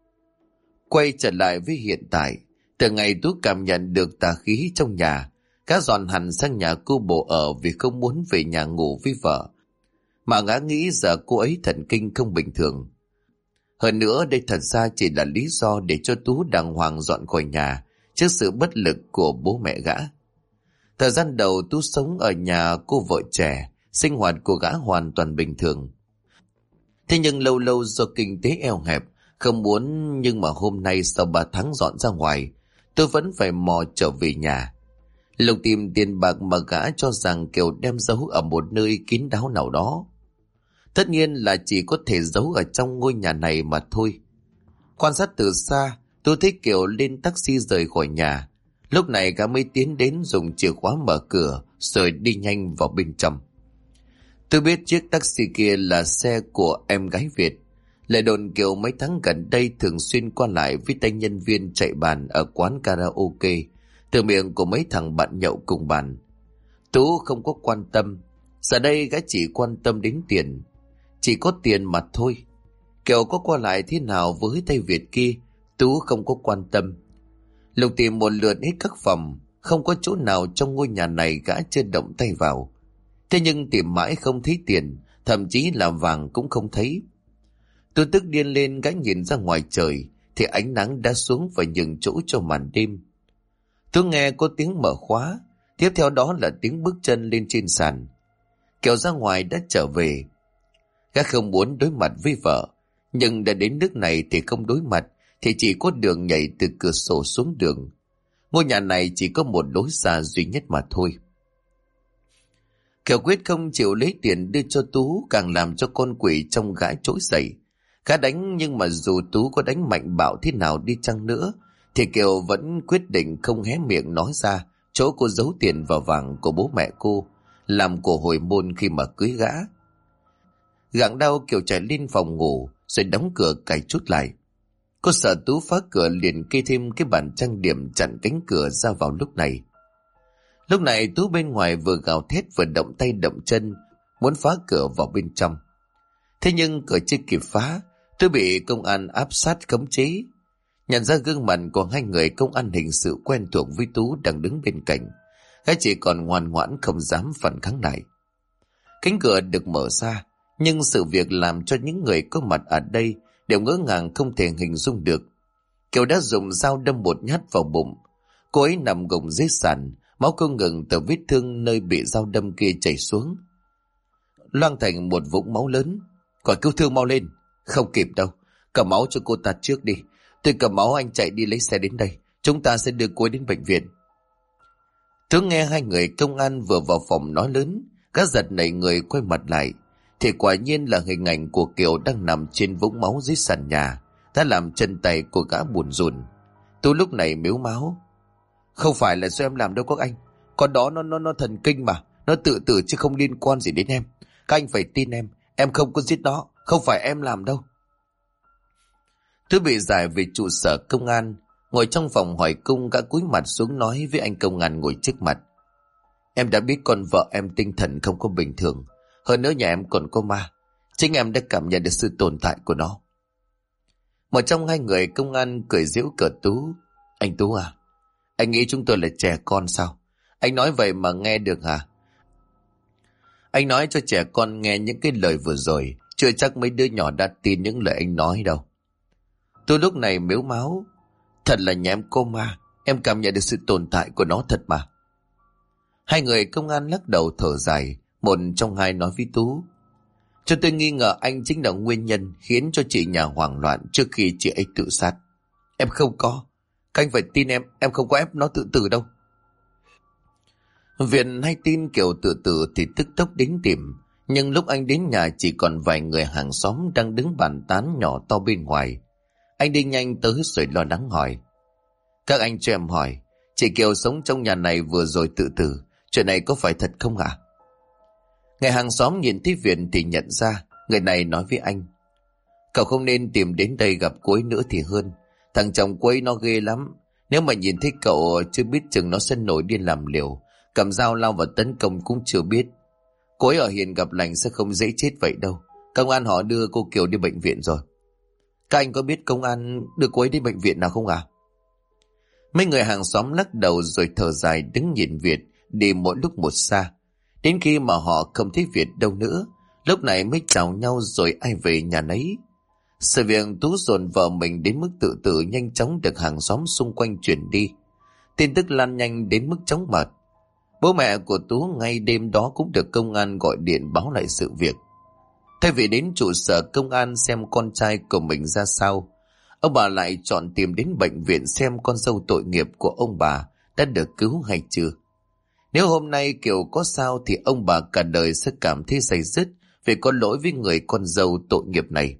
Quay trở lại với hiện tại, từ ngày Tú cảm nhận được tà khí trong nhà, gã dọn hẳn sang nhà cô bồ ở vì không muốn về nhà ngủ với vợ. Mà gã nghĩ giờ cô ấy thần kinh không bình thường. Hơn nữa đây thật ra chỉ là lý do để cho Tú đàng hoàng dọn khỏi nhà trước sự bất lực của bố mẹ gã. Thời gian đầu Tú sống ở nhà cô vợ trẻ, sinh hoạt của gã hoàn toàn bình thường. Thế nhưng lâu lâu do kinh tế eo hẹp, không muốn, nhưng mà hôm nay sau 3 tháng dọn ra ngoài, tôi vẫn phải mò trở về nhà. Lục tìm tiền bạc mà gã cho rằng Kiều đem giấu ở một nơi kín đáo nào đó. Tất nhiên là chỉ có thể giấu ở trong ngôi nhà này mà thôi. Quan sát từ xa, tôi thấy Kiều lên taxi rời khỏi nhà. Lúc này gã mới tiến đến dùng chìa khóa mở cửa rồi đi nhanh vào bên trong. Tôi biết chiếc taxi kia là xe của em gái Việt. Lại đồn Kiều mấy tháng gần đây thường xuyên qua lại với tay nhân viên chạy bàn ở quán karaoke, từ miệng của mấy thằng bạn nhậu cùng bàn. Tú không có quan tâm. Giờ đây gã chỉ quan tâm đến tiền. Chỉ có tiền mà thôi. Kiều có qua lại thế nào với tay Việt kia, Tú không có quan tâm. Lục tìm một lượt hết các phòng, không có chỗ nào trong ngôi nhà này gã chưa động tay vào. Thế nhưng tìm mãi không thấy tiền, thậm chí là vàng cũng không thấy. Tôi tức điên lên, gã nhìn ra ngoài trời thì ánh nắng đã xuống và nhường chỗ cho màn đêm. Tôi nghe có tiếng mở khóa, tiếp theo đó là tiếng bước chân lên trên sàn. Kiều ra ngoài đã trở về. Gã không muốn đối mặt với vợ, nhưng đã đến nước này thì không đối mặt thì chỉ có đường nhảy từ cửa sổ xuống đường. Ngôi nhà này chỉ có một lối ra duy nhất mà thôi. Kiều quyết không chịu lấy tiền đưa cho Tú, càng làm cho con quỷ trong gã trỗi dậy. Gã đánh, nhưng mà dù Tú có đánh mạnh bạo thế nào đi chăng nữa thì Kiều vẫn quyết định không hé miệng nói ra chỗ cô giấu tiền và vàng của bố mẹ cô, làm của hồi môn khi mà cưới gã. Gặng đau, Kiều chạy lên phòng ngủ rồi đóng cửa cài chốt lại. Cô sợ Tú phá cửa, liền kê thêm cái bàn trang điểm chặn cánh cửa ra vào lúc này. Lúc này Tú bên ngoài vừa gào thét vừa động tay động chân muốn phá cửa vào bên trong. Thế nhưng cửa chưa kịp phá, Tú bị công an áp sát khống chế. Nhận ra gương mặt của hai người công an hình sự quen thuộc với Tú đang đứng bên cạnh, gã chỉ còn ngoan ngoãn không dám phản kháng lại. Cánh cửa được mở ra, nhưng sự việc làm cho những người có mặt ở đây đều ngỡ ngàng không thể hình dung được. Kiều đã dùng dao đâm một nhát vào bụng. Cô ấy nằm gồng dưới sàn, máu không ngừng từ vết thương nơi bị dao đâm kia chảy xuống, loang thành một vũng máu lớn. Gọi cứu thương mau lên. Không kịp đâu, cầm máu cho cô ta trước đi. Tôi cầm máu, anh chạy đi lấy xe đến đây, chúng ta sẽ đưa cô ấy đến bệnh viện. Tú nghe hai người công an vừa vào phòng nói lớn, gã giật nảy người quay mặt lại thì quả nhiên là hình ảnh của Kiều đang nằm trên vũng máu dưới sàn nhà, đã làm chân tay của gã buồn rùn. Tú lúc này mếu máo: Không phải là do em làm đâu các anh, con đó nó thần kinh mà, nó tự tử chứ không liên quan gì đến em. Các anh phải tin em không có giết nó, không phải em làm đâu. Tú bị giải về trụ sở công an, ngồi trong phòng hỏi cung, gã cúi mặt xuống nói với anh công an ngồi trước mặt: Em đã biết con vợ em tinh thần không có bình thường, hơn nữa nhà em còn có ma, chính em đã cảm nhận được sự tồn tại của nó. Một trong hai người công an cười giễu cợt Tú: Anh Tú à, anh nghĩ chúng tôi là trẻ con sao? Anh nói vậy mà nghe được hả? Anh nói cho trẻ con nghe những cái lời vừa rồi, chưa chắc mấy đứa nhỏ đã tin những lời anh nói đâu. Tôi lúc này mếu máo: Thật là nhà em có ma, em cảm nhận được sự tồn tại của nó thật mà. Hai người công an lắc đầu thở dài. Một trong hai nói với Tú: Cho tôi nghi ngờ anh chính là nguyên nhân khiến cho chị nhà hoảng loạn trước khi chị ấy tự sát. Em không có, các anh phải tin em không có ép nó tự tử đâu. Viện hay tin Kiều tự tử thì tức tốc đến tìm, nhưng lúc anh đến nhà chỉ còn vài người hàng xóm đang đứng bàn tán nhỏ to bên ngoài. Anh đi nhanh tới rồi lo lắng hỏi: Các anh cho em hỏi, chị Kiều sống trong nhà này vừa rồi tự tử, chuyện này có phải thật không ạ? Người hàng xóm nhìn thấy Viện thì nhận ra. Người này nói với anh: Cậu không nên tìm đến đây gặp cô ấy nữa thì hơn. Thằng chồng cô ấy nó ghê lắm, nếu mà nhìn thấy cậu chưa biết chừng nó sẽ nổi điên làm liều, cầm dao lao vào tấn công cũng chưa biết. Cô ấy ở hiền gặp lành sẽ không dễ chết vậy đâu. Công an họ đưa cô Kiều đi bệnh viện rồi. Các anh có biết công an đưa cô ấy đi bệnh viện nào không ạ? Mấy người hàng xóm lắc đầu rồi thở dài đứng nhìn Việt đi mỗi lúc một xa. Đến khi mà họ không thấy Việt đâu nữa, lúc này mới chào nhau rồi ai về nhà nấy. Sự việc Tú dồn vợ mình đến mức tự tử nhanh chóng được hàng xóm xung quanh truyền đi. Tin tức lan nhanh đến mức chóng mặt. Bố mẹ của Tú ngay đêm đó cũng được công an gọi điện báo lại sự việc. Thay vì đến trụ sở công an xem con trai của mình ra sao, ông bà lại chọn tìm đến bệnh viện xem con dâu tội nghiệp của ông bà đã được cứu hay chưa. Nếu hôm nay Kiều có sao thì ông bà cả đời sẽ cảm thấy day dứt vì có lỗi với người con dâu tội nghiệp này.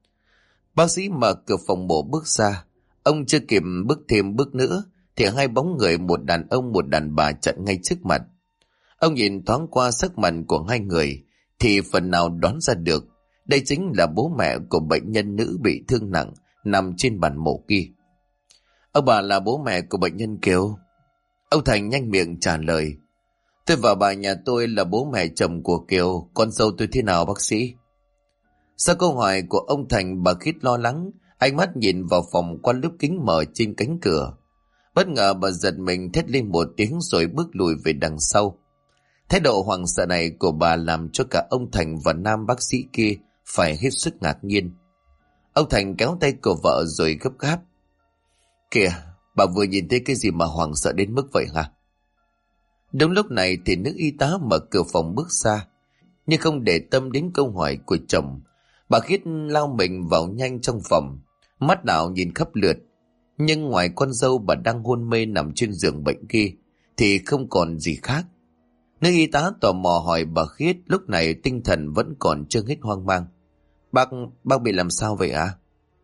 Bác sĩ mở cửa phòng mổ bước ra. Ông chưa kịp bước thêm bước nữa thì hai bóng người, một đàn ông một đàn bà chặn ngay trước mặt. Ông nhìn thoáng qua sắc mặt của hai người thì phần nào đoán ra được đây chính là bố mẹ của bệnh nhân nữ bị thương nặng nằm trên bàn mổ kia. Ông bà là bố mẹ của bệnh nhân Kiều. Ông Thành nhanh miệng trả lời: Tôi và bà nhà tôi là bố mẹ chồng của Kiều, con dâu tôi thế nào bác sĩ? Sau câu hỏi của ông Thành, bà Khít lo lắng, ánh mắt nhìn vào phòng qua lớp kính mở trên cánh cửa. Bất ngờ bà giật mình thét lên một tiếng rồi bước lùi về đằng sau. Thái độ hoảng sợ này của bà làm cho cả ông Thành và nam bác sĩ kia phải hết sức ngạc nhiên. Ông Thành kéo tay của vợ rồi gấp gáp: Kìa, bà vừa nhìn thấy cái gì mà hoảng sợ đến mức vậy hả? Đúng lúc này thì nữ y tá mở cửa phòng bước ra, nhưng không để tâm đến câu hỏi của chồng. Bà Khiết lao mình vào nhanh trong phòng, mắt đảo nhìn khắp lượt, nhưng ngoài con dâu bà đang hôn mê nằm trên giường bệnh kia thì không còn gì khác. Nữ y tá tò mò hỏi bà Khiết, lúc này tinh thần vẫn còn chưa hết hoang mang. Bác bị làm sao vậy ạ?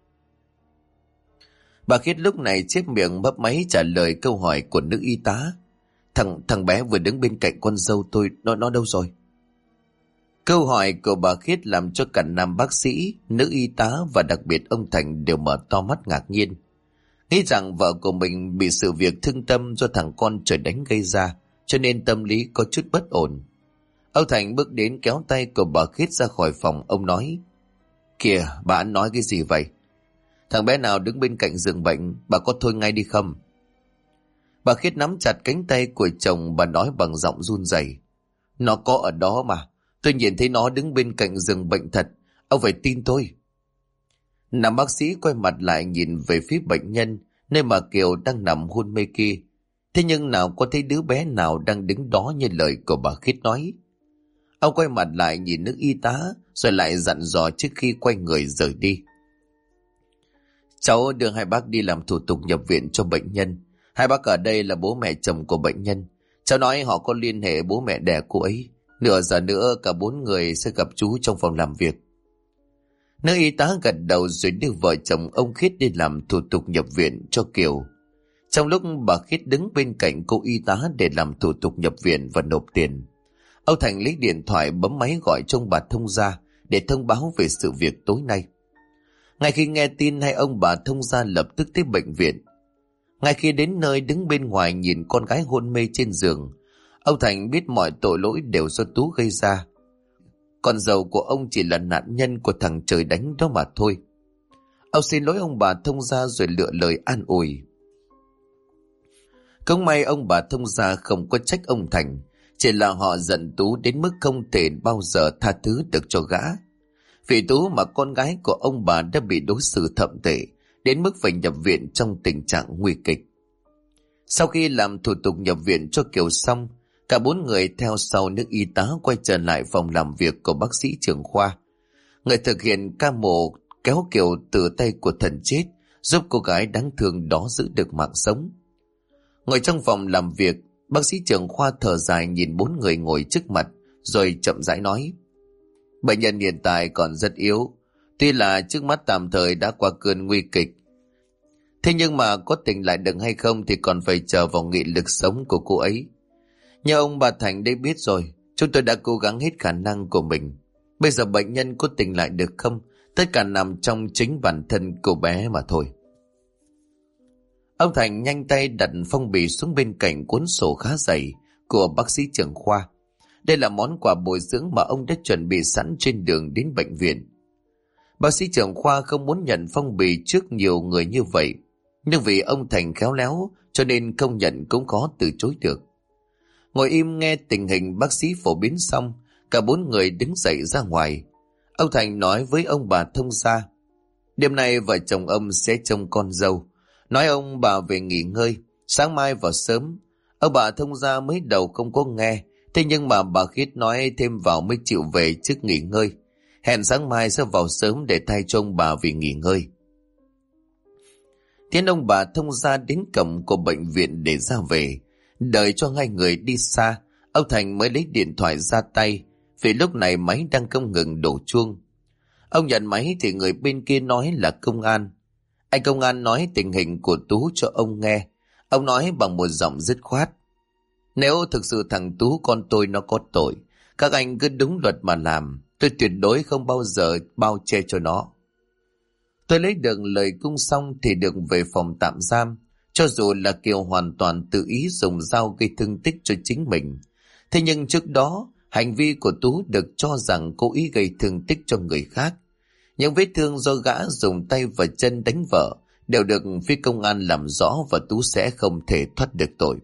Bà Khiết lúc này chép miệng mấp máy trả lời câu hỏi của nữ y tá. Thằng bé vừa đứng bên cạnh con dâu tôi, nó đâu rồi? Câu hỏi của bà Khiết làm cho cả nam bác sĩ, nữ y tá và đặc biệt ông Thành đều mở to mắt ngạc nhiên. Nghĩ rằng vợ của mình bị sự việc thương tâm do thằng con trời đánh gây ra, cho nên tâm lý có chút bất ổn. Ông Thành bước đến kéo tay của bà Khiết ra khỏi phòng. Ông nói: Kìa, bà nói cái gì vậy? Thằng bé nào đứng bên cạnh giường bệnh, bà có thôi ngay đi không? Bà Khiết nắm chặt cánh tay của chồng, bà nói bằng giọng run rẩy: Nó có ở đó mà, tôi nhìn thấy nó đứng bên cạnh giường bệnh thật, ông phải tin tôi. Nam bác sĩ quay mặt lại nhìn về phía bệnh nhân, nơi mà Kiều đang nằm hôn mê kia. Thế nhưng nào có thấy đứa bé nào đang đứng đó như lời của bà Khiết nói. Ông quay mặt lại nhìn nữ y tá, rồi lại dặn dò trước khi quay người rời đi: Cháu đưa hai bác đi làm thủ tục nhập viện cho bệnh nhân. Hai bác ở đây là bố mẹ chồng của bệnh nhân. Cháu nói họ có liên hệ bố mẹ đẻ cô ấy. Nửa giờ nữa cả 4 người sẽ gặp chú trong phòng làm việc. Nữ y tá gật đầu rồi đưa vợ chồng ông Khiết đi làm thủ tục nhập viện cho Kiều. Trong lúc bà Khiết đứng bên cạnh cô y tá để làm thủ tục nhập viện và nộp tiền, ông Thành lấy điện thoại bấm máy gọi cho ông bà Thông gia để thông báo về sự việc tối nay. Ngay khi nghe tin, hai ông bà Thông gia lập tức tới bệnh viện. Ngay khi đến nơi, đứng bên ngoài nhìn con gái hôn mê trên giường, ông Thành biết mọi tội lỗi đều do Tú gây ra. Con dâu của ông chỉ là nạn nhân của thằng trời đánh đó mà thôi. Ông xin lỗi ông bà Thông gia rồi lựa lời an ủi. Không may ông bà Thông gia không có trách ông Thành, chỉ là họ giận Tú đến mức không thể bao giờ tha thứ được cho gã. Vì Tú mà con gái của ông bà đã bị đối xử thậm tệ, đến mức phải nhập viện trong tình trạng nguy kịch. Sau khi làm thủ tục nhập viện cho Kiều xong, cả 4 người theo sau nữ y tá quay trở lại phòng làm việc của bác sĩ trưởng khoa. Người thực hiện ca mổ kéo Kiều từ tay của thần chết, giúp cô gái đáng thương đó giữ được mạng sống. Ngồi trong phòng làm việc, bác sĩ trưởng khoa thở dài nhìn 4 người ngồi trước mặt, rồi chậm rãi nói: Bệnh nhân hiện tại còn rất yếu, tuy là trước mắt tạm thời đã qua cơn nguy kịch. Thế nhưng mà có tỉnh lại được hay không thì còn phải chờ vào nghị lực sống của cô ấy. Như ông bà Thành đây biết rồi, chúng tôi đã cố gắng hết khả năng của mình. Bây giờ bệnh nhân có tỉnh lại được không, tất cả nằm trong chính bản thân cô bé mà thôi. Ông Thành nhanh tay đặt phong bì xuống bên cạnh cuốn sổ khá dày của bác sĩ trưởng khoa. Đây là món quà bồi dưỡng mà ông đã chuẩn bị sẵn trên đường đến bệnh viện. Bác sĩ trưởng khoa không muốn nhận phong bì trước nhiều người như vậy, nhưng vì ông Thành khéo léo cho nên không nhận cũng khó từ chối được. Ngồi im nghe tình hình bác sĩ phổ biến xong, cả 4 người đứng dậy ra ngoài. Ông Thành nói với ông bà Thông gia: Đêm nay vợ chồng ông sẽ trông con dâu, nói ông bà về nghỉ ngơi, sáng mai vào sớm. Ông bà Thông gia mới đầu không có nghe, thế nhưng mà bà Khiết nói thêm vào mới chịu về trước nghỉ ngơi. Hẹn sáng mai sẽ vào sớm để thay cho ông bà vì nghỉ ngơi. Thiên ông bà Thông gia đến cổng của bệnh viện để ra về. Đợi cho hai người đi xa, ông Thành mới lấy điện thoại ra tay, vì lúc này máy đang không ngừng đổ chuông. Ông nhận máy thì người bên kia nói là công an. Anh công an nói tình hình của Tú cho ông nghe. Ông nói bằng một giọng dứt khoát: Nếu thực sự thằng Tú con tôi nó có tội, các anh cứ đúng luật mà làm, tôi tuyệt đối không bao giờ bao che cho nó. Tôi lấy được lời cung xong thì được về phòng tạm giam. Cho dù là Kiều hoàn toàn tự ý dùng dao gây thương tích cho chính mình, thế nhưng trước đó hành vi của Tú được cho rằng cố ý gây thương tích cho người khác. Những vết thương do gã dùng tay và chân đánh vợ đều được phía công an làm rõ và Tú sẽ không thể thoát được tội.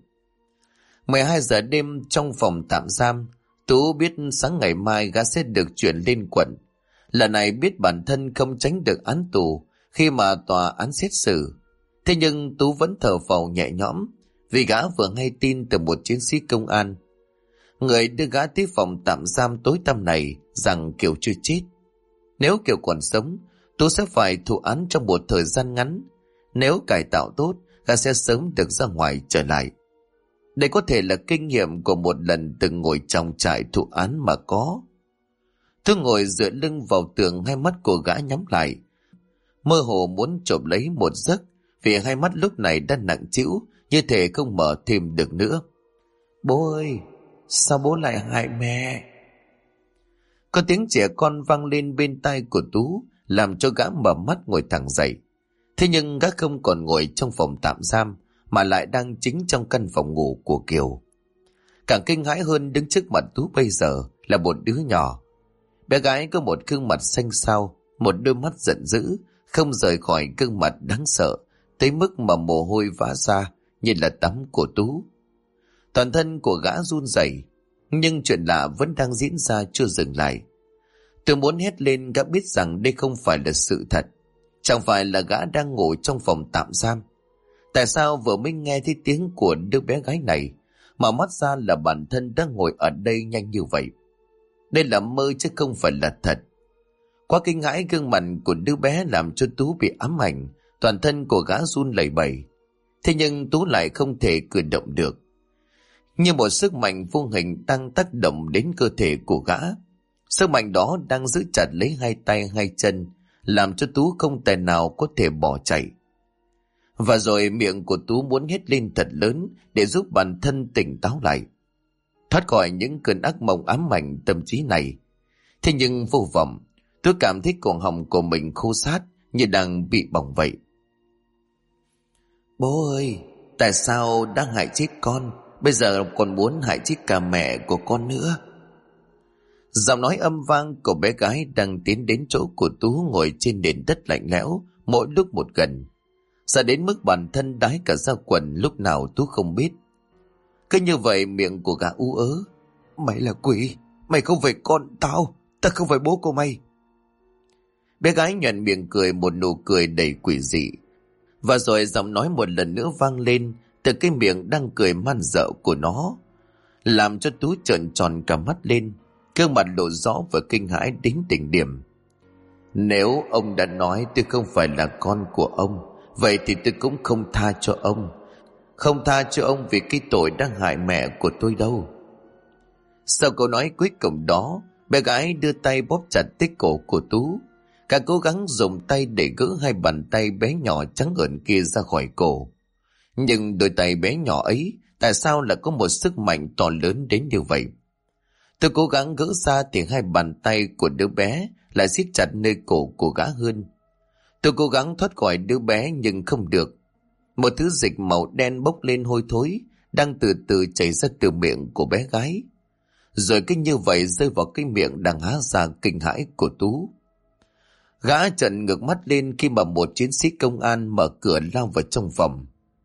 12 giờ đêm trong phòng tạm giam, Tú biết sáng ngày mai gã sẽ được chuyển lên quận. Lần này biết bản thân không tránh được án tù khi mà tòa án xét xử. Thế nhưng Tú vẫn thở phào nhẹ nhõm vì gã vừa nghe tin từ một chiến sĩ công an. Người đưa gã tới phòng tạm giam tối tăm này rằng Kiều chưa chết. Nếu Kiều còn sống, Tú sẽ phải thụ án trong một thời gian ngắn. Nếu cải tạo tốt, gã sẽ sớm được ra ngoài trở lại. Đây có thể là kinh nghiệm của một lần từng ngồi trong trại thụ án mà có. Tú ngồi dựa lưng vào tường, hai mắt của gã nhắm lại, mơ hồ muốn chộp lấy một giấc, vì hai mắt lúc này đã nặng trĩu, như thể không mở thêm được nữa. Bố ơi, sao bố lại hại mẹ? Có tiếng trẻ con vang lên bên tai của Tú, làm cho gã mở mắt ngồi thẳng dậy. Thế nhưng gã không còn ngồi trong phòng tạm giam, mà lại đang chính trong căn phòng ngủ của Kiều. Càng kinh hãi hơn, đứng trước mặt Tú bây giờ là một đứa nhỏ. Bé gái có một gương mặt xanh xao, một đôi mắt giận dữ, không rời khỏi gương mặt đáng sợ, tới mức mà mồ hôi vã ra như là tắm của Tú. Toàn thân của gã run rẩy, nhưng chuyện lạ vẫn đang diễn ra chưa dừng lại. Tôi muốn hét lên, gã biết rằng đây không phải là sự thật. Chẳng phải là gã đang ngủ trong phòng tạm giam. Tại sao vừa mới nghe thấy tiếng của đứa bé gái này, mà mắt ra là bản thân đang ngồi ở đây nhanh như vậy? Đây là mơ chứ không phải là thật. Quá kinh hãi, gương mặt của đứa bé làm cho Tú bị ám ảnh, toàn thân của gã run lẩy bẩy. Thế nhưng Tú lại không thể cử động được. Như một sức mạnh vô hình đang tác động đến cơ thể của gã. Sức mạnh đó đang giữ chặt lấy hai tay hai chân, làm cho Tú không tài nào có thể bỏ chạy. Và rồi miệng của Tú muốn hét lên thật lớn để giúp bản thân tỉnh táo lại, thoát khỏi những cơn ác mộng ám ảnh tâm trí này. Thế nhưng vô vọng, tôi cảm thấy cổ họng của mình khô sát như đang bị bỏng vậy. Bố ơi, tại sao đã hại chết con, bây giờ còn muốn hại chết cả mẹ của con nữa? Giọng nói âm vang của bé gái đang tiến đến chỗ của Tú ngồi trên nền đất lạnh lẽo, mỗi lúc một gần, sợ đến mức bản thân đái cả ra quần lúc nào Tú không biết. Cứ như vậy miệng của gã ú ớ. Mày là quỷ, mày không phải con tao, ta không phải bố của mày. Bé gái nhoẻn miệng cười một nụ cười đầy quỷ dị. Và rồi giọng nói một lần nữa vang lên từ cái miệng đang cười man dợ của nó, làm cho Tú trợn tròn cả mắt lên, gương mặt lộ rõ và kinh hãi đến đỉnh điểm. Nếu ông đã nói tôi không phải là con của ông, vậy thì tôi cũng không tha cho ông. Không tha cho ông vì cái tội đang hại mẹ của tôi đâu. Sau câu nói cuối cùng đó, bé gái đưa tay bóp chặt tích cổ của Tú. Cả cố gắng dùng tay để gỡ hai bàn tay bé nhỏ trắng ợn kia ra khỏi cổ. Nhưng đôi tay bé nhỏ ấy tại sao lại có một sức mạnh to lớn đến như vậy? Tôi cố gắng gỡ ra thì hai bàn tay của đứa bé lại siết chặt nơi cổ của gã hơn. Tôi cố gắng thoát khỏi đứa bé nhưng không được. Một thứ dịch màu đen bốc lên hôi thối đang từ từ chảy ra từ miệng của bé gái, rồi cứ như vậy rơi vào cái miệng đang há ra kinh hãi của Tú. Gã trợn ngược mắt lên khi mà một chiến sĩ công an mở cửa lao vào trong phòng,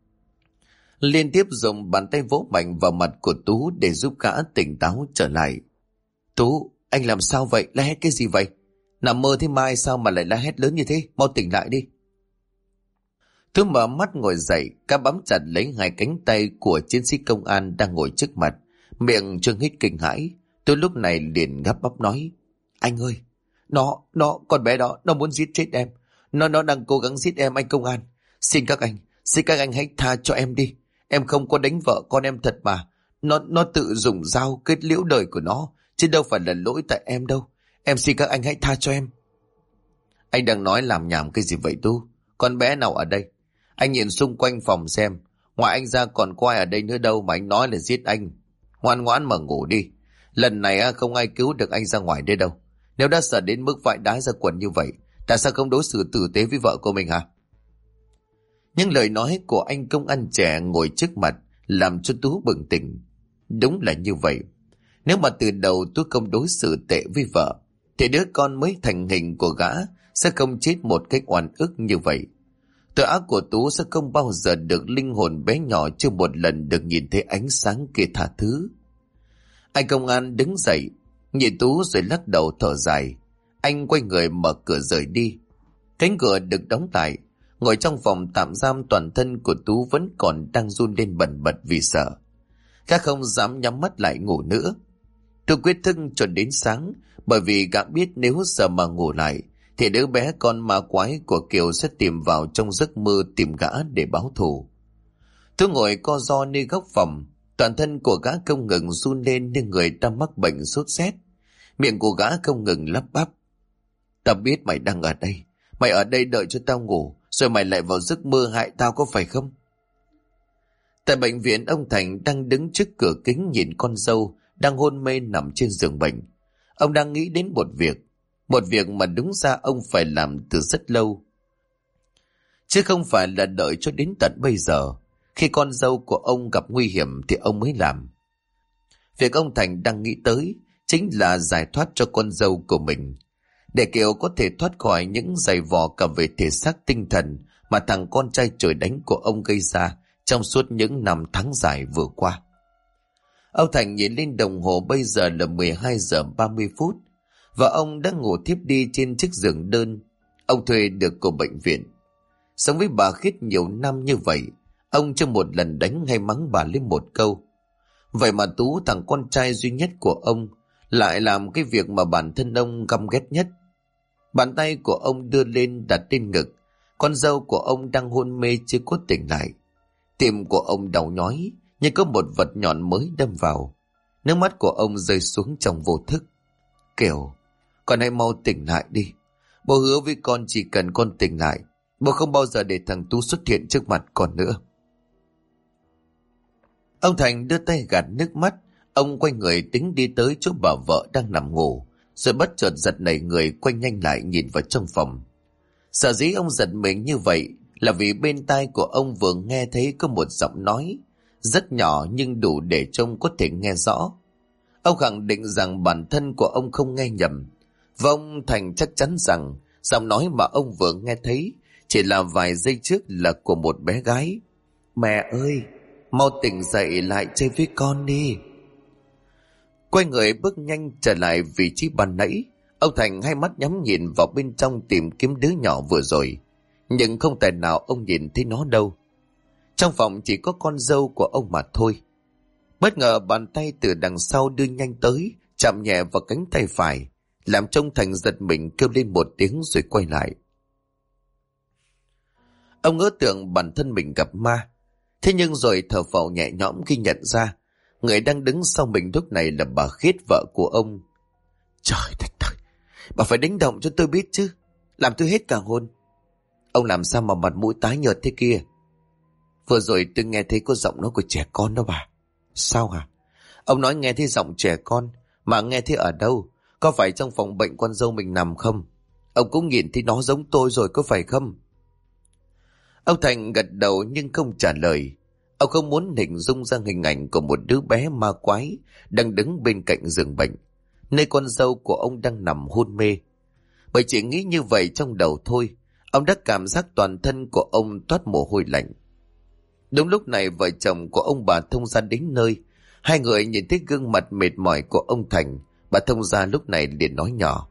liên tiếp dùng bàn tay vỗ mạnh vào mặt của Tú để giúp gã tỉnh táo trở lại. Tú, anh làm sao vậy? La hét cái gì vậy? Nằm mơ thế mai sao mà lại la hét lớn như thế? Mau tỉnh lại đi. Tú mở mắt ngồi dậy, cá bám chặt lấy hai cánh tay của chiến sĩ công an đang ngồi trước mặt, miệng trương hít kinh hãi. Tôi lúc này liền gấp bắp nói: Anh ơi, con bé đó, nó muốn giết chết em. Nó đang cố gắng giết em, anh công an. Xin các anh hãy tha cho em đi. Em không có đánh vợ con em thật mà. Nó tự dùng dao kết liễu đời của nó, chứ đâu phải là lỗi tại em đâu. Em xin các anh hãy tha cho em. Anh đang nói làm nhảm cái gì vậy Tú? Con bé nào ở đây? Anh nhìn xung quanh phòng xem, ngoài anh ra còn có ai ở đây nữa đâu mà anh nói là giết anh. Ngoan ngoãn mà ngủ đi. Lần này không ai cứu được anh ra ngoài đây đâu. Nếu đã sợ đến mức vãi đái ra quần như vậy, tại sao không đối xử tử tế với vợ của mình hả? Những lời nói của anh công an trẻ ngồi trước mặt làm cho Tú bừng tỉnh. Đúng là như vậy. Nếu mà từ đầu Tú không đối xử tệ với vợ, thì đứa con mới thành hình của gã sẽ không chết một cách oan ức như vậy. Tội ác của Tú sẽ không bao giờ được linh hồn bé nhỏ chưa một lần được nhìn thấy ánh sáng kia tha thứ. Anh công an đứng dậy, nhìn Tú rồi lắc đầu thở dài. Anh quay người mở cửa rời đi. Cánh cửa được đóng lại. Ngồi trong phòng tạm giam, toàn thân của Tú vẫn còn đang run lên bần bật vì sợ. Gã không dám nhắm mắt lại ngủ nữa. Tôi quyết thức cho đến sáng, bởi vì gã biết nếu giờ mà ngủ lại thì đứa bé con ma quái của Kiều sẽ tìm vào trong giấc mơ tìm gã để báo thù. Tôi ngồi co ro nơi góc phòng, toàn thân của gã không ngừng run lên như người đang mắc bệnh sốt rét. Miệng của gã không ngừng lắp bắp. Tao biết mày đang ở đây. Mày ở đây đợi cho tao ngủ, rồi mày lại vào giấc mơ hại tao có phải không? Tại bệnh viện, ông Thành đang đứng trước cửa kính nhìn con dâu đang hôn mê nằm trên giường bệnh. Ông đang nghĩ đến một việc mà đúng ra ông phải làm từ rất lâu, chứ không phải là đợi cho đến tận bây giờ. Khi con dâu của ông gặp nguy hiểm thì ông mới làm. Việc ông Thành đang nghĩ tới chính là giải thoát cho con dâu của mình, để Kiều có thể thoát khỏi những giày vò cả về thể xác tinh thần mà thằng con trai trời đánh của ông gây ra trong suốt những năm tháng dài vừa qua. Ông Thành nhìn lên đồng hồ, bây giờ là 12 giờ 30 phút và ông đã ngủ thiếp đi trên chiếc giường đơn ông thuê được của bệnh viện. Sống với bà Khiết nhiều năm như vậy, ông chưa một lần đánh hay mắng bà lên một câu. Vậy mà Tú, thằng con trai duy nhất của ông, lại làm cái việc mà bản thân ông căm ghét nhất. Bàn tay của ông đưa lên đặt trên ngực con dâu của ông đang hôn mê chưa có tỉnh lại. Tim của ông đau nhói như có một vật nhọn mới đâm vào. Nước mắt của ông rơi xuống trong vô thức. Kiều, con hãy mau tỉnh lại đi. Bố hứa với con chỉ cần con tỉnh lại, bố không bao giờ để thằng Tú xuất hiện trước mặt con nữa. Ông Thành đưa tay gạt nước mắt. Ông quay người tính đi tới chỗ bà vợ đang nằm ngủ, rồi bất chợt giật nảy người quay nhanh lại nhìn vào trong phòng. Sở dĩ ông giật mình như vậy là vì bên tai của ông vừa nghe thấy có một giọng nói rất nhỏ nhưng đủ để trông có thể nghe rõ. Ông khẳng định rằng bản thân của ông không nghe nhầm, và ông Thành chắc chắn rằng giọng nói mà ông vừa nghe thấy chỉ là vài giây trước là của một bé gái. Mẹ ơi, mau tỉnh dậy lại chơi với con đi. Quay người bước nhanh trở lại vị trí ban nãy. Ông Thành hai mắt nhắm nhìn vào bên trong tìm kiếm đứa nhỏ vừa rồi, nhưng không tài nào ông nhìn thấy nó đâu. Trong phòng chỉ có con dâu của ông mà thôi. Bất ngờ bàn tay từ đằng sau đưa nhanh tới, chạm nhẹ vào cánh tay phải, làm trông Thành giật mình kêu lên một tiếng rồi quay lại. Ông ngỡ tưởng bản thân mình gặp ma, thế nhưng rồi thở phào nhẹ nhõm khi nhận ra người đang đứng sau mình lúc này là bà Khiết, vợ của ông. Trời đất ơi, bà phải đánh động cho tôi biết chứ, làm tôi hết cả hồn. Ông làm sao mà mặt mũi tái nhợt thế kia? Vừa rồi tôi nghe thấy có giọng nói của trẻ con đó bà. Sao hả? Ông nói nghe thấy giọng trẻ con, mà nghe thấy ở đâu? Có phải trong phòng bệnh con dâu mình nằm không? Ông cũng nhìn thấy nó giống tôi rồi có phải không? Ông Thành gật đầu nhưng không trả lời. Ông không muốn hình dung ra hình ảnh của một đứa bé ma quái đang đứng bên cạnh giường bệnh, nơi con dâu của ông đang nằm hôn mê. Bởi chỉ nghĩ như vậy trong đầu thôi, ông đã cảm giác toàn thân của ông toát mồ hôi lạnh. Đúng lúc này vợ chồng của ông bà Thông Gia đến nơi. Hai người nhìn thấy gương mặt mệt mỏi của ông Thành, bà Thông Gia lúc này liền nói nhỏ.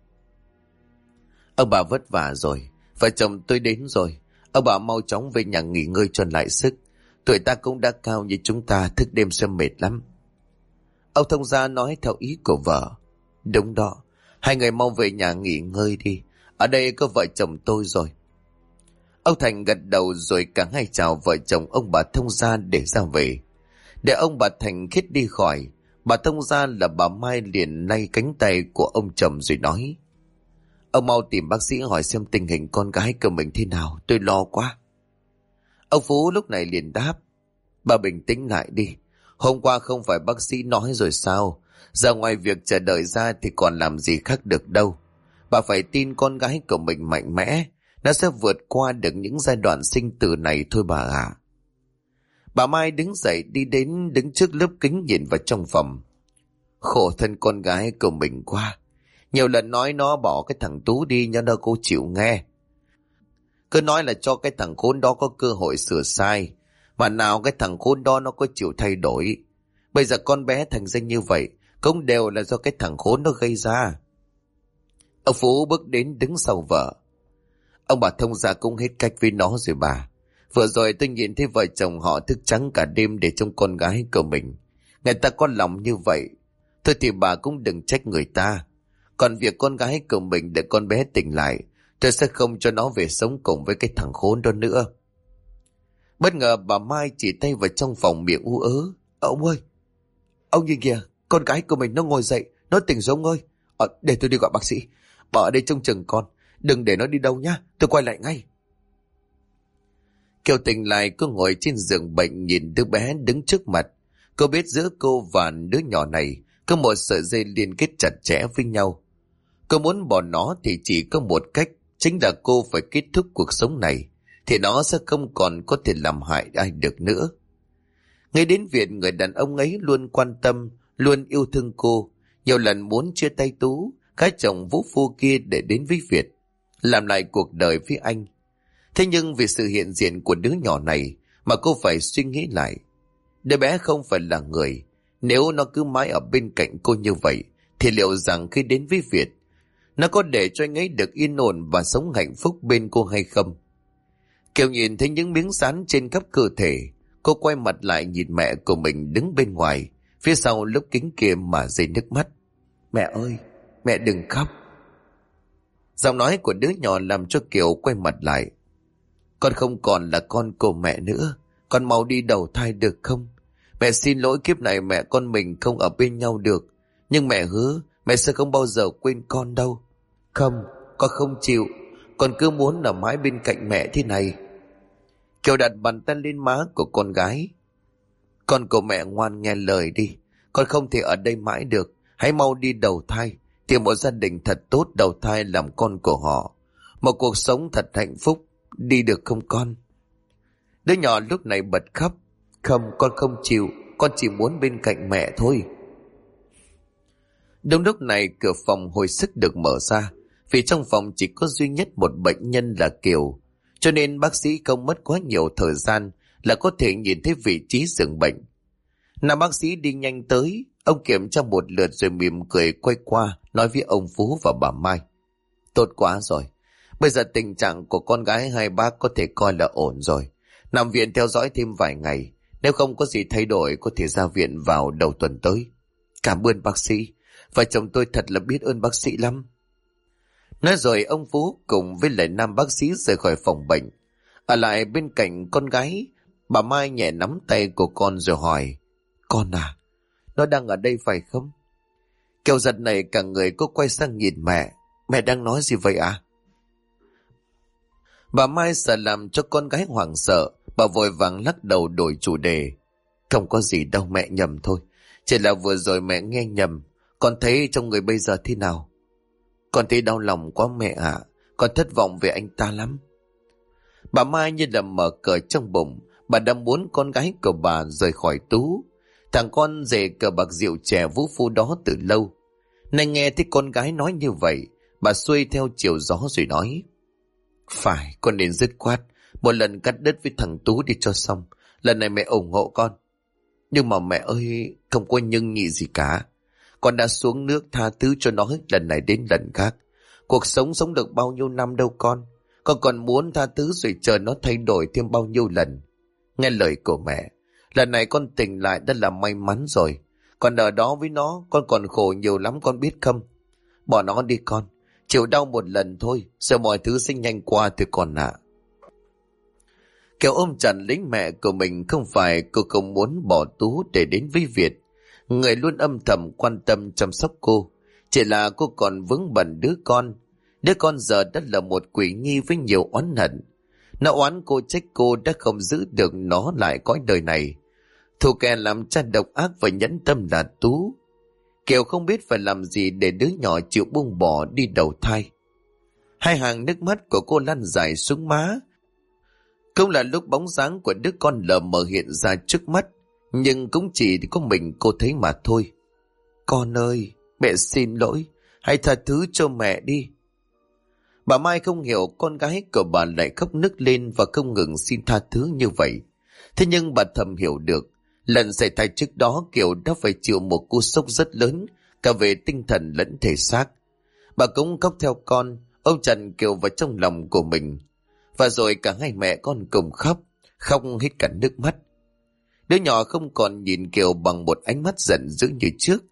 Ông bà vất vả rồi, vợ chồng tôi đến rồi. Ông bà mau chóng về nhà nghỉ ngơi cho lại sức. Tuổi ta cũng đã cao như chúng ta, thức đêm sẽ mệt lắm. Ông Thông Gia nói theo ý của vợ. Đúng đó, hai người mau về nhà nghỉ ngơi đi. Ở đây có vợ chồng tôi rồi. Ông Thành gật đầu rồi cả hai chào vợ chồng ông bà Thông Gia để ra về. Để ông bà Thành Khiết đi khỏi, bà Thông Gia là bà Mai liền lay cánh tay của ông chồng rồi nói. Ông mau tìm bác sĩ hỏi xem tình hình con gái của mình thế nào, tôi lo quá. Ông Phú lúc này liền đáp. Bà bình tĩnh lại đi. Hôm qua không phải bác sĩ nói rồi sao? Giờ ngoài việc chờ đợi ra thì còn làm gì khác được đâu. Bà phải tin con gái của mình mạnh mẽ. Nó sẽ vượt qua được những giai đoạn sinh tử này thôi bà ạ. Bà Mai đứng dậy đi đến đứng trước lớp kính nhìn vào trong phòng. Khổ thân con gái của mình quá. Nhiều lần nói nó bỏ cái thằng Tú đi nhưng nó cô chịu nghe. Cứ nói là cho cái thằng khốn đó có cơ hội sửa sai. Mà nào cái thằng khốn đó nó có chịu thay đổi. Bây giờ con bé thành danh như vậy cũng đều là do cái thằng khốn nó gây ra. Ông Phú bước đến đứng sau vợ. Ông bà Thông Gia cũng hết cách với nó rồi bà. Vừa rồi tôi nhìn thấy vợ chồng họ thức trắng cả đêm để trông con gái của mình. Người ta có lòng như vậy, Thôi thì bà cũng đừng trách người ta. Còn việc con gái của mình để con bé tỉnh lại, tôi sẽ không cho nó về sống cùng với cái thằng khốn đó nữa. Bất ngờ bà Mai chỉ tay vào trong phòng miệng ú ớ. Ông ơi, ông nhìn kìa, con gái của mình nó ngồi dậy, nó tỉnh rồi ông ơi. Để tôi đi gọi bác sĩ. Bà ở đây trông chừng con, đừng để nó đi đâu nhá, tôi quay lại ngay. Kiều tỉnh lại, cô ngồi trên giường bệnh nhìn đứa bé đứng trước mặt. Cô biết giữa cô và đứa nhỏ này có một sợi dây liên kết chặt chẽ với nhau. Cô muốn bỏ nó thì chỉ có một cách, chính là cô phải kết thúc cuộc sống này, thì nó sẽ không còn có thể làm hại ai được nữa. Ngay đến viện, người đàn ông ấy luôn quan tâm, luôn yêu thương cô, nhiều lần muốn chia tay Tú, gái chồng vũ phu kia, để đến với Việt, làm lại cuộc đời với anh. Thế nhưng vì sự hiện diện của đứa nhỏ này mà cô phải suy nghĩ lại. Đứa bé không phải là người, nếu nó cứ mãi ở bên cạnh cô như vậy, thì liệu rằng khi đến với Việt, nó có để cho anh ấy được yên ổn và sống hạnh phúc bên cô hay không? Kiều nhìn thấy những miếng sán trên khắp cơ thể, cô quay mặt lại nhìn mẹ của mình đứng bên ngoài, phía sau lớp kính kia mà rơi nước mắt. Mẹ ơi, mẹ đừng khóc. Giọng nói của đứa nhỏ làm cho Kiều quay mặt lại. Con không còn là con của mẹ nữa, con mau đi đầu thai được không? Mẹ xin lỗi, kiếp này mẹ con mình không ở bên nhau được, nhưng mẹ hứa mẹ sẽ không bao giờ quên con đâu. Không, con không chịu, con cứ muốn ở mãi bên cạnh mẹ thế này. Kiều đặt bàn tay lên má của con gái. Con của mẹ ngoan nghe lời đi, con không thể ở đây mãi được, hãy mau đi đầu thai, tìm một gia đình thật tốt đầu thai làm con của họ, một cuộc sống thật hạnh phúc, đi được không con? Đứa nhỏ lúc này bật khóc. Không, con không chịu, con chỉ muốn bên cạnh mẹ thôi. Đúng lúc này cửa phòng hồi sức được mở ra, vì trong phòng chỉ có duy nhất một bệnh nhân là Kiều, cho nên bác sĩ không mất quá nhiều thời gian là có thể nhìn thấy vị trí giường bệnh. Nam bác sĩ đi nhanh tới, ông kiểm tra một lượt rồi mỉm cười quay qua nói với ông Phú và bà Mai. Tốt quá rồi, bây giờ tình trạng của con gái hai bác có thể coi là ổn rồi. Nằm viện theo dõi thêm vài ngày, nếu không có gì thay đổi có thể ra viện vào đầu tuần tới. Cảm ơn bác sĩ, vợ chồng tôi thật là biết ơn bác sĩ lắm. Nói rồi ông Phú cùng với lại nam bác sĩ rời khỏi phòng bệnh. Ở lại bên cạnh con gái, bà Mai nhẹ nắm tay của con rồi hỏi. Con à, nó đang ở đây phải không? Kiều giật này cả người, cô quay sang nhìn mẹ. Mẹ đang nói gì vậy à? Bà Mai sợ làm cho con gái hoảng sợ, bà vội vàng lắc đầu đổi chủ đề. Không có gì đâu, mẹ nhầm thôi. Chỉ là vừa rồi mẹ nghe nhầm. Con thấy trong người bây giờ thế nào? Con thấy đau lòng quá mẹ ạ. Con thất vọng về anh ta lắm. Bà Mai như là mở cờ trong bụng. Bà đã muốn con gái của bà rời khỏi Tú, thằng con rể cờ bạc rượu chè vũ phu đó từ lâu. Nay nghe thấy con gái nói như vậy, bà xuôi theo chiều gió rồi nói. Phải, con nên dứt khoát, một lần cắt đứt với thằng Tú đi cho xong. Lần này mẹ ủng hộ con. Nhưng mà mẹ ơi, không có nhưng nhị gì cả. Con đã xuống nước tha thứ cho nó hết lần này đến lần khác. Cuộc sống sống được bao nhiêu năm đâu con. Con còn muốn tha thứ rồi chờ nó thay đổi thêm bao nhiêu lần. Nghe lời của mẹ, lần này con tỉnh lại đã là may mắn rồi. Còn ở đó với nó, con còn khổ nhiều lắm con biết không? Bỏ nó đi con, chịu đau một lần thôi, rồi mọi thứ sẽ nhanh qua thôi con ạ. Kiều ôm chặt lấy mẹ của mình, không phải cô không muốn bỏ Tú để đến với Việt, người luôn âm thầm quan tâm chăm sóc cô. Chỉ là cô còn vướng bận đứa con giờ đã là một quỷ nhi với nhiều oán hận. Nó oán cô, trách cô đã không giữ được nó lại cõi đời này. Thù kẻ làm cha độc ác và nhẫn tâm là Tú. Kiều không biết phải làm gì để đứa nhỏ chịu buông bỏ đi đầu thai. Hai hàng nước mắt của cô lăn dài xuống má. Cũng là lúc bóng dáng của đứa con lờ mờ hiện ra trước mắt, nhưng cũng chỉ có mình cô thấy mà thôi. Con ơi, mẹ xin lỗi, hãy tha thứ cho mẹ đi. Bà Mai không hiểu con gái của bà lại khóc nức lên và không ngừng xin tha thứ như vậy. Thế nhưng bà thầm hiểu được, lần xảy thai trước đó Kiều đã phải chịu một cú sốc rất lớn, cả về tinh thần lẫn thể xác. Bà cũng khóc theo con, ôm chặt Kiều vào trong lòng của mình. Và rồi cả hai mẹ con cùng khóc hết cả nước mắt. Đứa nhỏ không còn nhìn Kiều bằng một ánh mắt giận dữ như trước.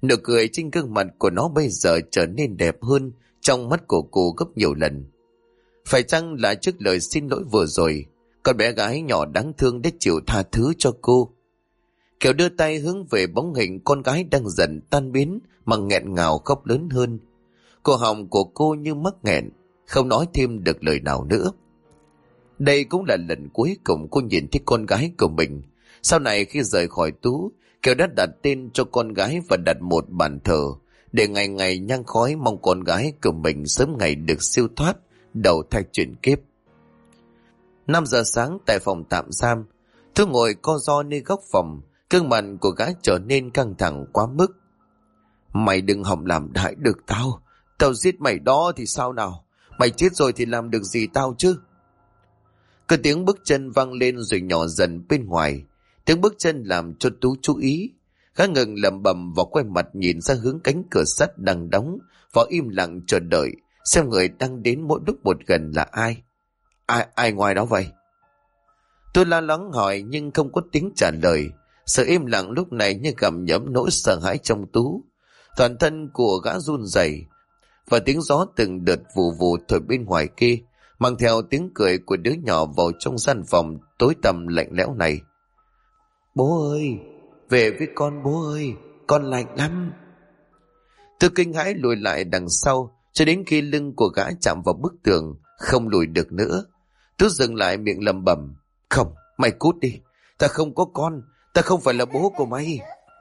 Nụ cười trên gương mặt của nó bây giờ trở nên đẹp hơn trong mắt của cô gấp nhiều lần. Phải chăng là trước lời xin lỗi vừa rồi, con bé gái nhỏ đáng thương đã chịu tha thứ cho cô? Kiều đưa tay hướng về bóng hình con gái đang dần tan biến mà nghẹn ngào khóc lớn hơn. Cổ họng của cô như mắc nghẹn, không nói thêm được lời nào nữa. Đây cũng là lần cuối cùng cô nhìn thấy con gái của mình. Sau này khi rời khỏi Tú, Kiều đã đặt tên cho con gái và đặt một bàn thờ để ngày ngày nhang khói mong con gái của mình sớm ngày được siêu thoát, đầu thai chuyển kiếp. 5 giờ sáng tại phòng tạm giam, Thư ngồi co ro nơi góc phòng, gương mặt của gã trở nên căng thẳng quá mức. Mày đừng hòng làm hại được tao. Tao giết mày đó thì sao nào? Mày chết rồi thì làm được gì tao chứ? Có tiếng bước chân vang lên rồi nhỏ dần bên ngoài. Tiếng bước chân làm cho Tú chú ý. Gã ngừng lẩm bẩm và quay mặt nhìn ra hướng cánh cửa sắt đang đóng và im lặng chờ đợi xem người đang đến mỗi lúc một gần là ai. Ai ngoài đó vậy? Tôi lo lắng hỏi nhưng không có tiếng trả lời. Sự im lặng lúc này như gặm nhấm nỗi sợ hãi trong Tú. Toàn thân của gã run rẩy và tiếng gió từng đợt vù vù thổi bên ngoài kia, mang theo tiếng cười của đứa nhỏ vào trong gian phòng tối tăm lạnh lẽo này. Bố ơi, về với con bố ơi, con lạnh lắm. Tôi kinh hãi lùi lại đằng sau cho đến khi lưng của gã chạm vào bức tường, không lùi được nữa. Tôi dừng lại miệng lẩm bẩm, không, mày cút đi, ta không có con, ta không phải là bố của mày.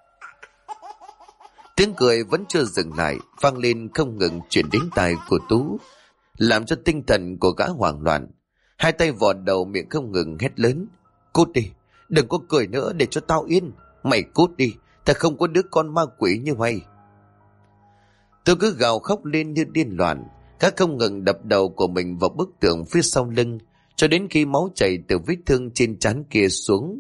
Tiếng cười vẫn chưa dừng lại, vang lên không ngừng chuyển đến tai của Tú, làm cho tinh thần của gã hoảng loạn. Hai tay vò đầu, miệng không ngừng hét lớn, cút đi, đừng có cười nữa để cho tao yên. Mày cút đi, ta không có đứa con ma quỷ như mày. Tôi cứ gào khóc lên như điên loạn, gã không ngừng đập đầu của mình vào bức tường phía sau lưng, cho đến khi máu chảy từ vết thương trên trán kia xuống.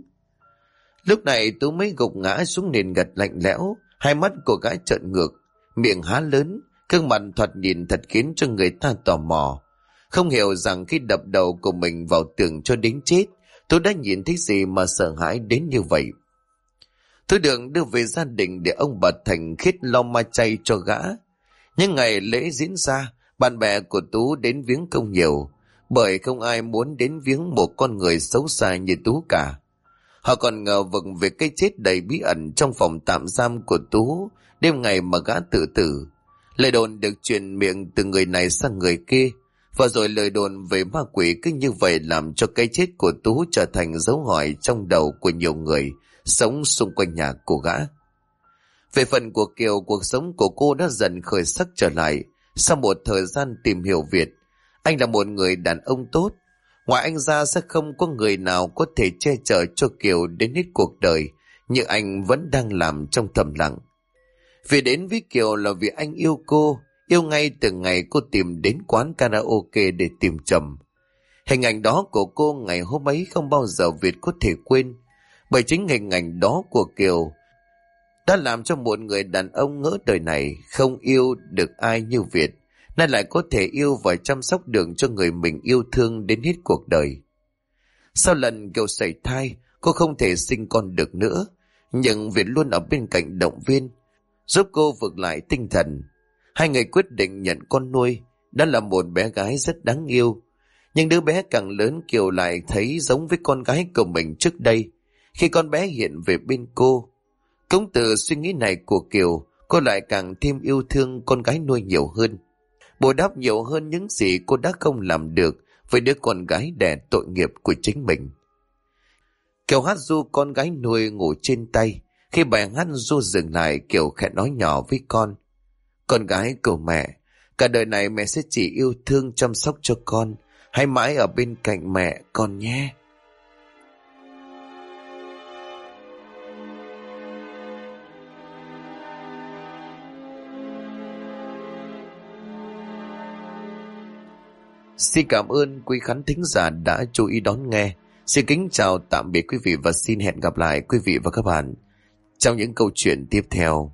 Lúc này Tú mới gục ngã xuống nền gạch lạnh lẽo, hai mắt của gã trợn ngược, miệng há lớn, gương mặt thoạt nhìn thật khiến cho người ta tò mò. Không hiểu rằng khi đập đầu của mình vào tường cho đến chết, tôi đã nhìn thấy gì mà sợ hãi đến như vậy. Tôi được đưa về gia đình để ông bà Thành Khiết lo ma chay cho gã. Nhưng ngày lễ diễn ra, bạn bè của Tú đến viếng không nhiều, bởi không ai muốn đến viếng một con người xấu xa như Tú cả. Họ còn ngờ vực về cái chết đầy bí ẩn trong phòng tạm giam của Tú đêm ngày mà gã tự tử. Lời đồn được truyền miệng từ người này sang người kia, và rồi lời đồn về ma quỷ cứ như vậy làm cho cái chết của Tú trở thành dấu hỏi trong đầu của nhiều người sống xung quanh nhà của gã. Về phần của Kiều, cuộc sống của cô đã dần khởi sắc trở lại sau một thời gian tìm hiểu Việt. Anh là một người đàn ông tốt. Ngoài anh ra sẽ không có người nào có thể che chở cho Kiều đến hết cuộc đời như anh vẫn đang làm trong thầm lặng. Vì đến với Kiều là vì anh yêu cô, yêu ngay từ ngày cô tìm đến quán karaoke để tìm chồng. Hình ảnh đó của cô ngày hôm ấy không bao giờ Việt có thể quên, bởi chính hình ảnh đó của Kiều đã làm cho một người đàn ông ngỡ đời này không yêu được ai như Việt, nay lại có thể yêu và chăm sóc được cho người mình yêu thương đến hết cuộc đời. Sau lần Kiều sảy thai, cô không thể sinh con được nữa, nhưng Việt luôn ở bên cạnh động viên, giúp cô vực lại tinh thần. Hai người quyết định nhận con nuôi. Đó là một bé gái rất đáng yêu, nhưng đứa bé càng lớn Kiều lại thấy giống với con gái của mình trước đây khi con bé hiện về bên cô. Cũng từ suy nghĩ này của Kiều, cô lại càng thêm yêu thương con gái nuôi nhiều hơn, bù đắp nhiều hơn những gì cô đã không làm được với đứa con gái đẻ tội nghiệp của chính mình. Kiều hát ru con gái nuôi ngủ trên tay. Khi bài hát ru dừng lại, Kiều khẽ nói nhỏ với con gái của mẹ, cả đời này mẹ sẽ chỉ yêu thương chăm sóc cho con, hãy mãi ở bên cạnh mẹ con nhé. Xin cảm ơn quý khán thính giả đã chú ý đón nghe. Xin kính chào tạm biệt quý vị và xin hẹn gặp lại quý vị và các bạn trong những câu chuyện tiếp theo.